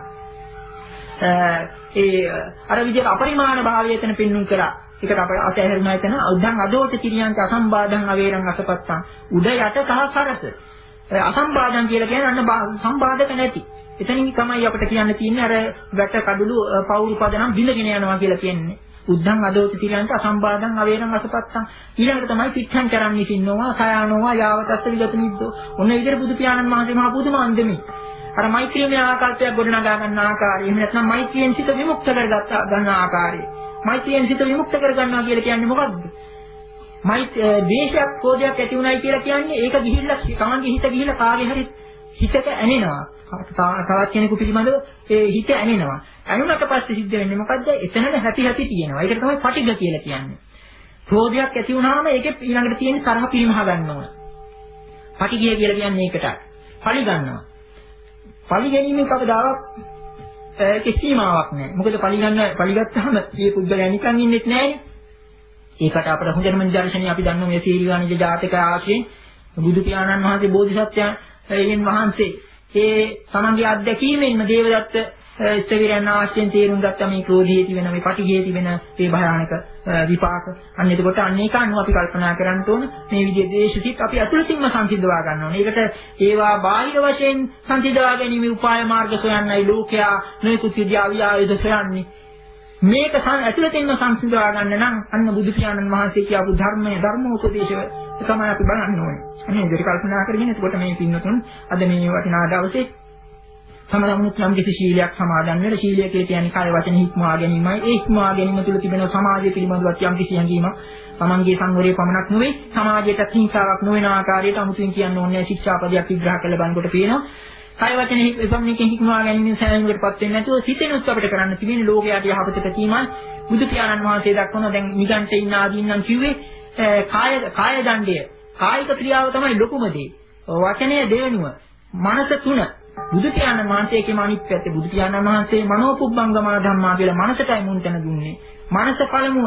ඒ අර විදිහට අපරිමාණ භාවය එතන පෙන්වුම් කරා. ඒකට අපට අතහැරුණා එතන උද්ධං අදෝච තිරියංච අසම්බාධං අවේරං අසපත්තං උඩ යට සහ සරස අසම්බාධං කියලා කියන්නේ අන්න සම්බාධක නැති. එතනින් තමයි අපිට කියන්න තියෙන්නේ අර වැට කඩළු පවුරු පදනම් බිඳගෙන යනවා කියලා කියන්නේ. උද්ධං අදෝච තිරියංච අසම්බාධං අවේරං අසපත්තං ඊළඟට තමයි පිට්ඨං කරන්නේ සින්නෝවා සයානෝවා යාවතස්ස විගත නිද්දෝ. ඔන්න විදිහට බුදු පියාණන් වහන්සේ මහා පුදුම අන්දමේ අර මෛත්‍රියමය ආකල්පයක් ගොඩනගා ගන්න ආකාරය එහෙම නැත්නම් මෛත්‍රියෙන් සිත විමුක්ත කරගත්ත ගන්න ආකාරය. මෛත්‍රියෙන් සිත විමුක්ත කරගන්නවා කියලා කියන්නේ මොකද්ද? මෛත්‍රී දේශයක් කෝධයක් ඇති උනායි කියලා කියන්නේ ඒක ගිහිල්ලා තමන්ගේ හිත ගිහිල්ලා කාගේ හරි හිතට ඇනෙනවා. තවත් කෙනෙකු පිළිබඳව ඒ හිත ඇනෙනවා. ඇනුනට පස්සේ සිද්ධ වෙන්නේ මොකද්ද? එතනම හැපි හැපි තියෙනවා. ඒකට තමයි පටිඝ කියලා කියන්නේ. ක්‍රෝධයක් ඇති වුණාම ඒකේ ඊළඟට තියෙන තරහ පිරිමහ ගන්න ඕන. පටිඝය කියලා කියන්නේ ඒකට. පලි ගන්නවා. පලි ගැනීමෙන් කවදාවත් ඒකේ සීමාවක් නැහැ. මොකද පලි ගන්න පලි ගත්තාම මේ පුද්ගලයා නිකන් ඉන්නෙත් නැහැනේ. ඒකට අපට හොඳම නිදර්ශනය අපි දන්නවා මේ සීලවාණිජ ජාතක ආශ්‍රයෙන් බුදු පියාණන් වහන්සේ බෝධිසත්වයන් එයින් වහන්සේ ඒ තමන්ගේ අත්දැකීමෙන්ම දේවදත්ත ස්තවිරයන් ආශ්‍රයෙන් තේරුම් ගත්ත මේ ක්‍රෝධයේ තිබෙන මේ පටිඝයේ තිබෙන මේ භයානක විපාක. අන්න එතකොට අන්න ඒක අනුව අපි කල්පනා කරන්න ඕන මේ විදිහේ දේශසිත අපි අතුලතින්ම සංසිද්ධවා ගන්න ඕනේ. ඒකට ඒවා බාහිර වශයෙන් සංසිද්ධවා ගැනීම උපාය මාර්ග සොයන්නයි ලෝකයා නොයෙකුත් විද්‍යාව ආයුධ සොයන්නේ. මේක ඇතුළතින්ම සංසිඳවා ගන්න නම් අන්න බුදු පියාණන් වහන්සේ කියපු ධර්මයේ ධර්මෝපදේශය තමයි අපි බලන්න ඕනේ. අනේ ඒක කල්පනා කරගෙන එතකොට මේ පින්නතුන් අද මේ වටිනා දවසේ සමහරවිට නම් කිසි ශීලයක් සමාදන් වෙලා ශීලය කියලා කියන්නේ කාය වචන හික්මවා ගැනීමයි. ඒ හික්මවා ගැනීම තුළ තිබෙන සමාජය පිළිබඳව යම් කිසි හැඟීමක් තමන්ගේ සංවරයේ පමණක් නෙවෙයි සමාජයට හිංසාවක් නොවන ආකාරයට අමුතුවෙන් කියන්න ඕනේ ශික්ෂාපදයක් විග්‍රහ කරලා බලනකොට පේනවා. කාය වචන හික්මවන්නකින් හික්මවා ගැනීම සෑහීමකටපත් වෙන්නේ නැතුව සිතෙනුත් අපිට කරන්න තිබෙන ලෝකයට යහපතට කීමයි බුදු පියාණන් වහන්සේ දක්වන දැන් නිගණ්ඨේ ඉන්න ආදීන්නම් කිව්වේ කාය කාය දණ්ඩය. කායික ක්‍රියාව තමයි ලොකුම දේ. වචනය දෙවෙනුව මනස තුන බුදු පියාණන් වහන්සේ කියම අනිත් පැත්තේ බුදු පියාණන් වහන්සේ මනෝපුබ්බංගමා ධම්මා කියලා මනසටයි මුන්තන දුන්නේ. මනස පළමුව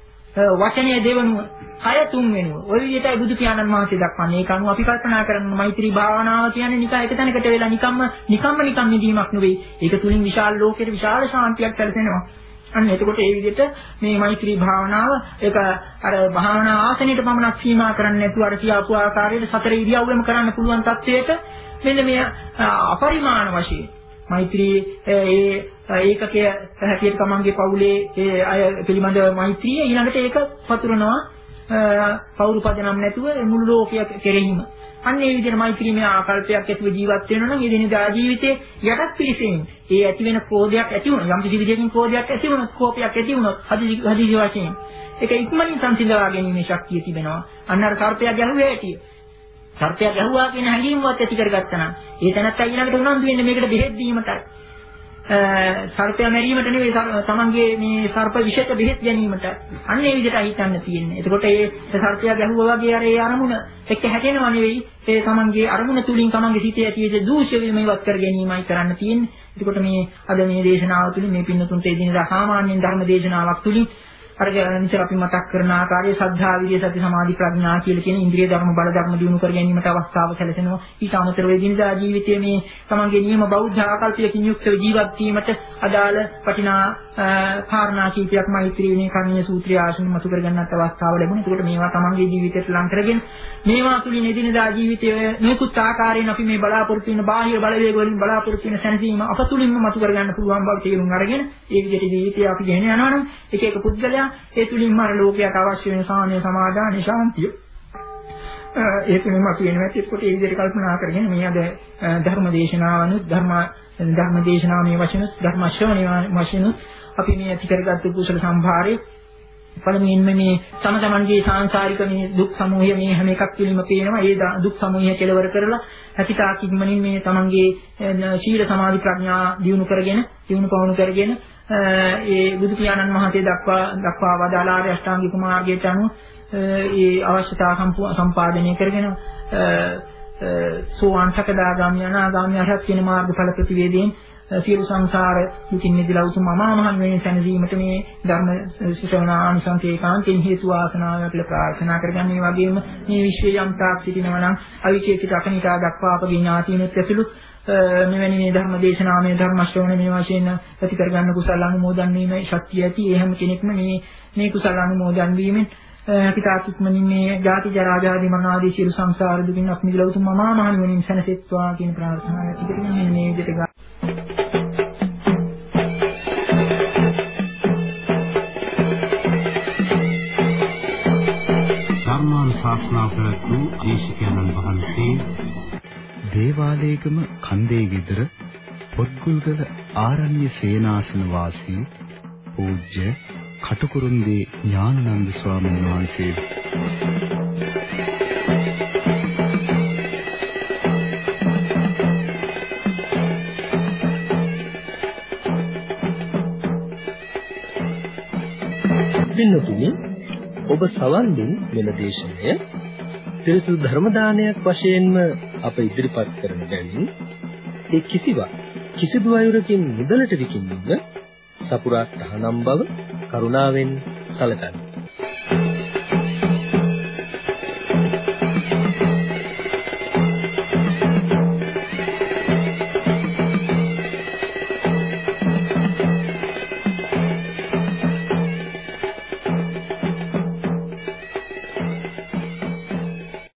වචනය දෙවෙනුව කය තුන්වෙනුව. ওই විදිහටයි බුදු පියාණන් වහන්සේ දක්වන්නේ. ඒක අනුව අපි කල්පනා කරන මෛත්‍රී භාවනාව කියන්නේ නිකන් එක තැනකට වෙලා නිකම්ම නිකම්ම නිකම් නිදීමක් නෙවෙයි. ඒක තුලින් විශාල ලෝකෙට විශාල ශාන්තියක් සැලසෙනවා. අන්න එතකොට ඒ විදිහට මේ මෛත්‍රී භාවනාව ඒක අර භාවනා ආසනෙට පමණක් සීමා කරන්නේ නැතුව අර කියාපු ආකාරයට සතර ඉරියව්වෙම කරන්න පුළුවන් තත්වයට මෙන්න මේ අපරිමාණ වශයෙන් මෛත්‍රී ඒ ඒකකයේ හැටියට තමන්ගේ පවුලේ ඒ අය පිළිබඳව මෛත්‍රිය ඊළඟට ඒක පතුරනවා පෞරු පදනම් නැතුව මුළු ලෝකයක් කෙරෙහිම. අන්න ඒ විදිහට මෛත්‍රීමේ ආකල්පයක් ඇතුව ජීවත් වෙනවා නම් එදිනෙදා ජීවිතේ යටත් පිළිසෙමින් ඒ ඇති වෙන ක්‍රෝධයක් ඇති වුණා. යම් කිසි විදිහකින් ක්‍රෝධයක් ඇති වුණොත් කෝපයක් ඇති වුණොත් හදිසි හදිසි වශයෙන් ඒක ඉක්මනින් සංසිඳවා ගැනීමේ ශක්තිය තිබෙනවා. අන්න අර සර්පයා ගැහුවේ ඇටිය. සර්පයා ගැහුවා කියන හැඟීමවත් ඇති කරගත්තා නම් ඒ තැනත්තා ඊළඟට උනන්දු වෙන්නේ මේකට බෙහෙත් දීමටයි. සර්පයා මැරීමට නෙවෙයි තමන්ගේ මේ සර්ප විෂයට බෙහෙත් ගැනීමට. අන්න ඒ විදිහට හිතන්න තියෙන්නේ. එතකොට ඒ සර්පයා ගැහුවා වගේ අර ඒ අරමුණ එක්ක හැදෙනව නෙවෙයි ඒ තමන්ගේ අරමුණ තුලින් තමන්ගේ සිතේ ඇති වෙච්ච දූෂ්‍ය වීම ඉවත් කර ගැනීමයි කරන්න තියෙන්නේ. එතකොට මේ අද මේ දේශනාව තුලින් මේ පින්නතුන්ට එදිනෙදා සාමාන්‍යයෙන් ධර්ම දේශනාවක් තුලින් අර නිතර අපි මතක් කරන ආකාරයේ සද්ධා විරිය සති සමාධි ප්‍රඥා කියලා කියන ඉන්ද්‍රිය ධර්ම බල ධර්ම දිනු කර ගැනීමට අවස්ථාව සැලසෙනවා. ඊට අමතරව එදිනදා ජීවිතයේ මේ තමන්ගේ නියම බෞද්ධ ආකල්පයකින් යුක්තව ජීවත් වීමට අදාළ වටිනා කාරණා කීපයක් මෛත්‍රීනේ කර්ණීය සූත්‍රය ආශ්‍රම මතු කර ගන්නත් අවස්ථාව ලැබුණා. ඒකට මේවා තමන්ගේ ජීවිතයට ලං කරගෙන මේවා තුලින් එදිනදා ජීවිතයේ නිකුත් ආකාරයෙන් අපි මේ බලාපොරොත්තු වෙන බාහිර බලවේග වලින් බලාපොරොත්තු වෙන සැනසීම අප තුලින්ම මතු කර ගන්න පුළුවන් බව තේරුම් අරගෙන ඒ විදිහට ජීවිතය අපි ගෙන යනවා නම් එක එක පුද්ගලයා ඒ තුලින්ම අර ලෝකයට අවශ්‍ය වෙන සාමය සමාදාන ශාන්තිය ඒ තුලින්ම අපි වෙන වැටෙත් කොට ඒ විදිහට කල්පනා කරගෙන මේ අද ධර්ම දේශනාවනුත් ධර්ම ධර්ම දේශනාවේ වචන ධර්ම ශ්‍රවණයේ වචන අපි මේ ඇති කරගත්තු කුසල සම්භාරේ පළමුවෙන්ම මේ තම තමන්ගේ සාංශාරික මේ දුක් සමූහය මේ හැම එකක් තුළින්ම පේනවා. ඒ දුක් සමූහය කෙලවර කරලා හැකිතාක් ඉක්මනින් මේ තමන්ගේ ශීල සමාධි ප්‍රඥා දියුණු කරගෙන දියුණු පවණු කරගෙන ඒ බුදු පියාණන් වහන්සේ දක්වා දක්වා වදාළ ආර්ය අෂ්ටාංගික මාර්ගයට අනුව ඒ අවශ්‍යතා සම්පාදනය කරගෙන සෝවාන් සකදාගාමී අනාගාමී අරහත් කියන මාර්ගඵල ප්‍රතිවේදයෙන් සියලු සංසාර දුකින් මිදලා උතුම් අමාමහන් වෙන සැනසීමට මේ ධර්ම ශ්‍රවණ ආනිසංසේකාන්තෙන් හේතු වාසනාව කියලා ප්‍රාර්ථනා කරගන්න. මේ වගේම මේ විශ්වයේ යම් තාක් සිටිනවා නම් අවිචේකිත අකනිකා දක්වා අපගේ ඥාතිනුත් ඇතුළු මෙවැනි මේ ධර්ම දේශනාමය ධර්ම ශ්‍රවණ මේ වශයෙන් ඇති කරගන්න කුසල අනුමෝදන් වීමේ ශක්තිය ඇති. ඒ හැම කෙනෙක්ම මේ මේ කුසල අනුමෝදන් වීමෙන් පිටාත්මනින් මේ ජාති ජරා ව්‍යාධි මරණ ආදී සියලු සංසාර දුකින් අපි මිදලා උතුම් අමාමහන් වෙනින් සැනසෙත්වා කියන ප්‍රාර්ථනාව ඇති කරගෙන මේ විදිහට ධර්මානුශාසනා කරපු දේශකයන්න් වහන්සේ දේවාලේගම කන්දේ විතර පොත්ගුල්ගල ආරණ්‍ය සේනාසන වාසී පූජ්‍ය කටුකුරුන්දී ඥානানন্দ ස්වාමීන් වහන්සේ පින්නතුනි ඔබ සවන් දෙන මෙල දේශනය පිරිසුදු ධර්ම දානයක් වශයෙන්ම අප ඉදිරිපත් කරන බැවින් ඒ කිසිවක් කිසිදු අයුරකින් මුදලට විකිණීම සපුරා තහනම් බව කරුණාවෙන් සැලකන්න.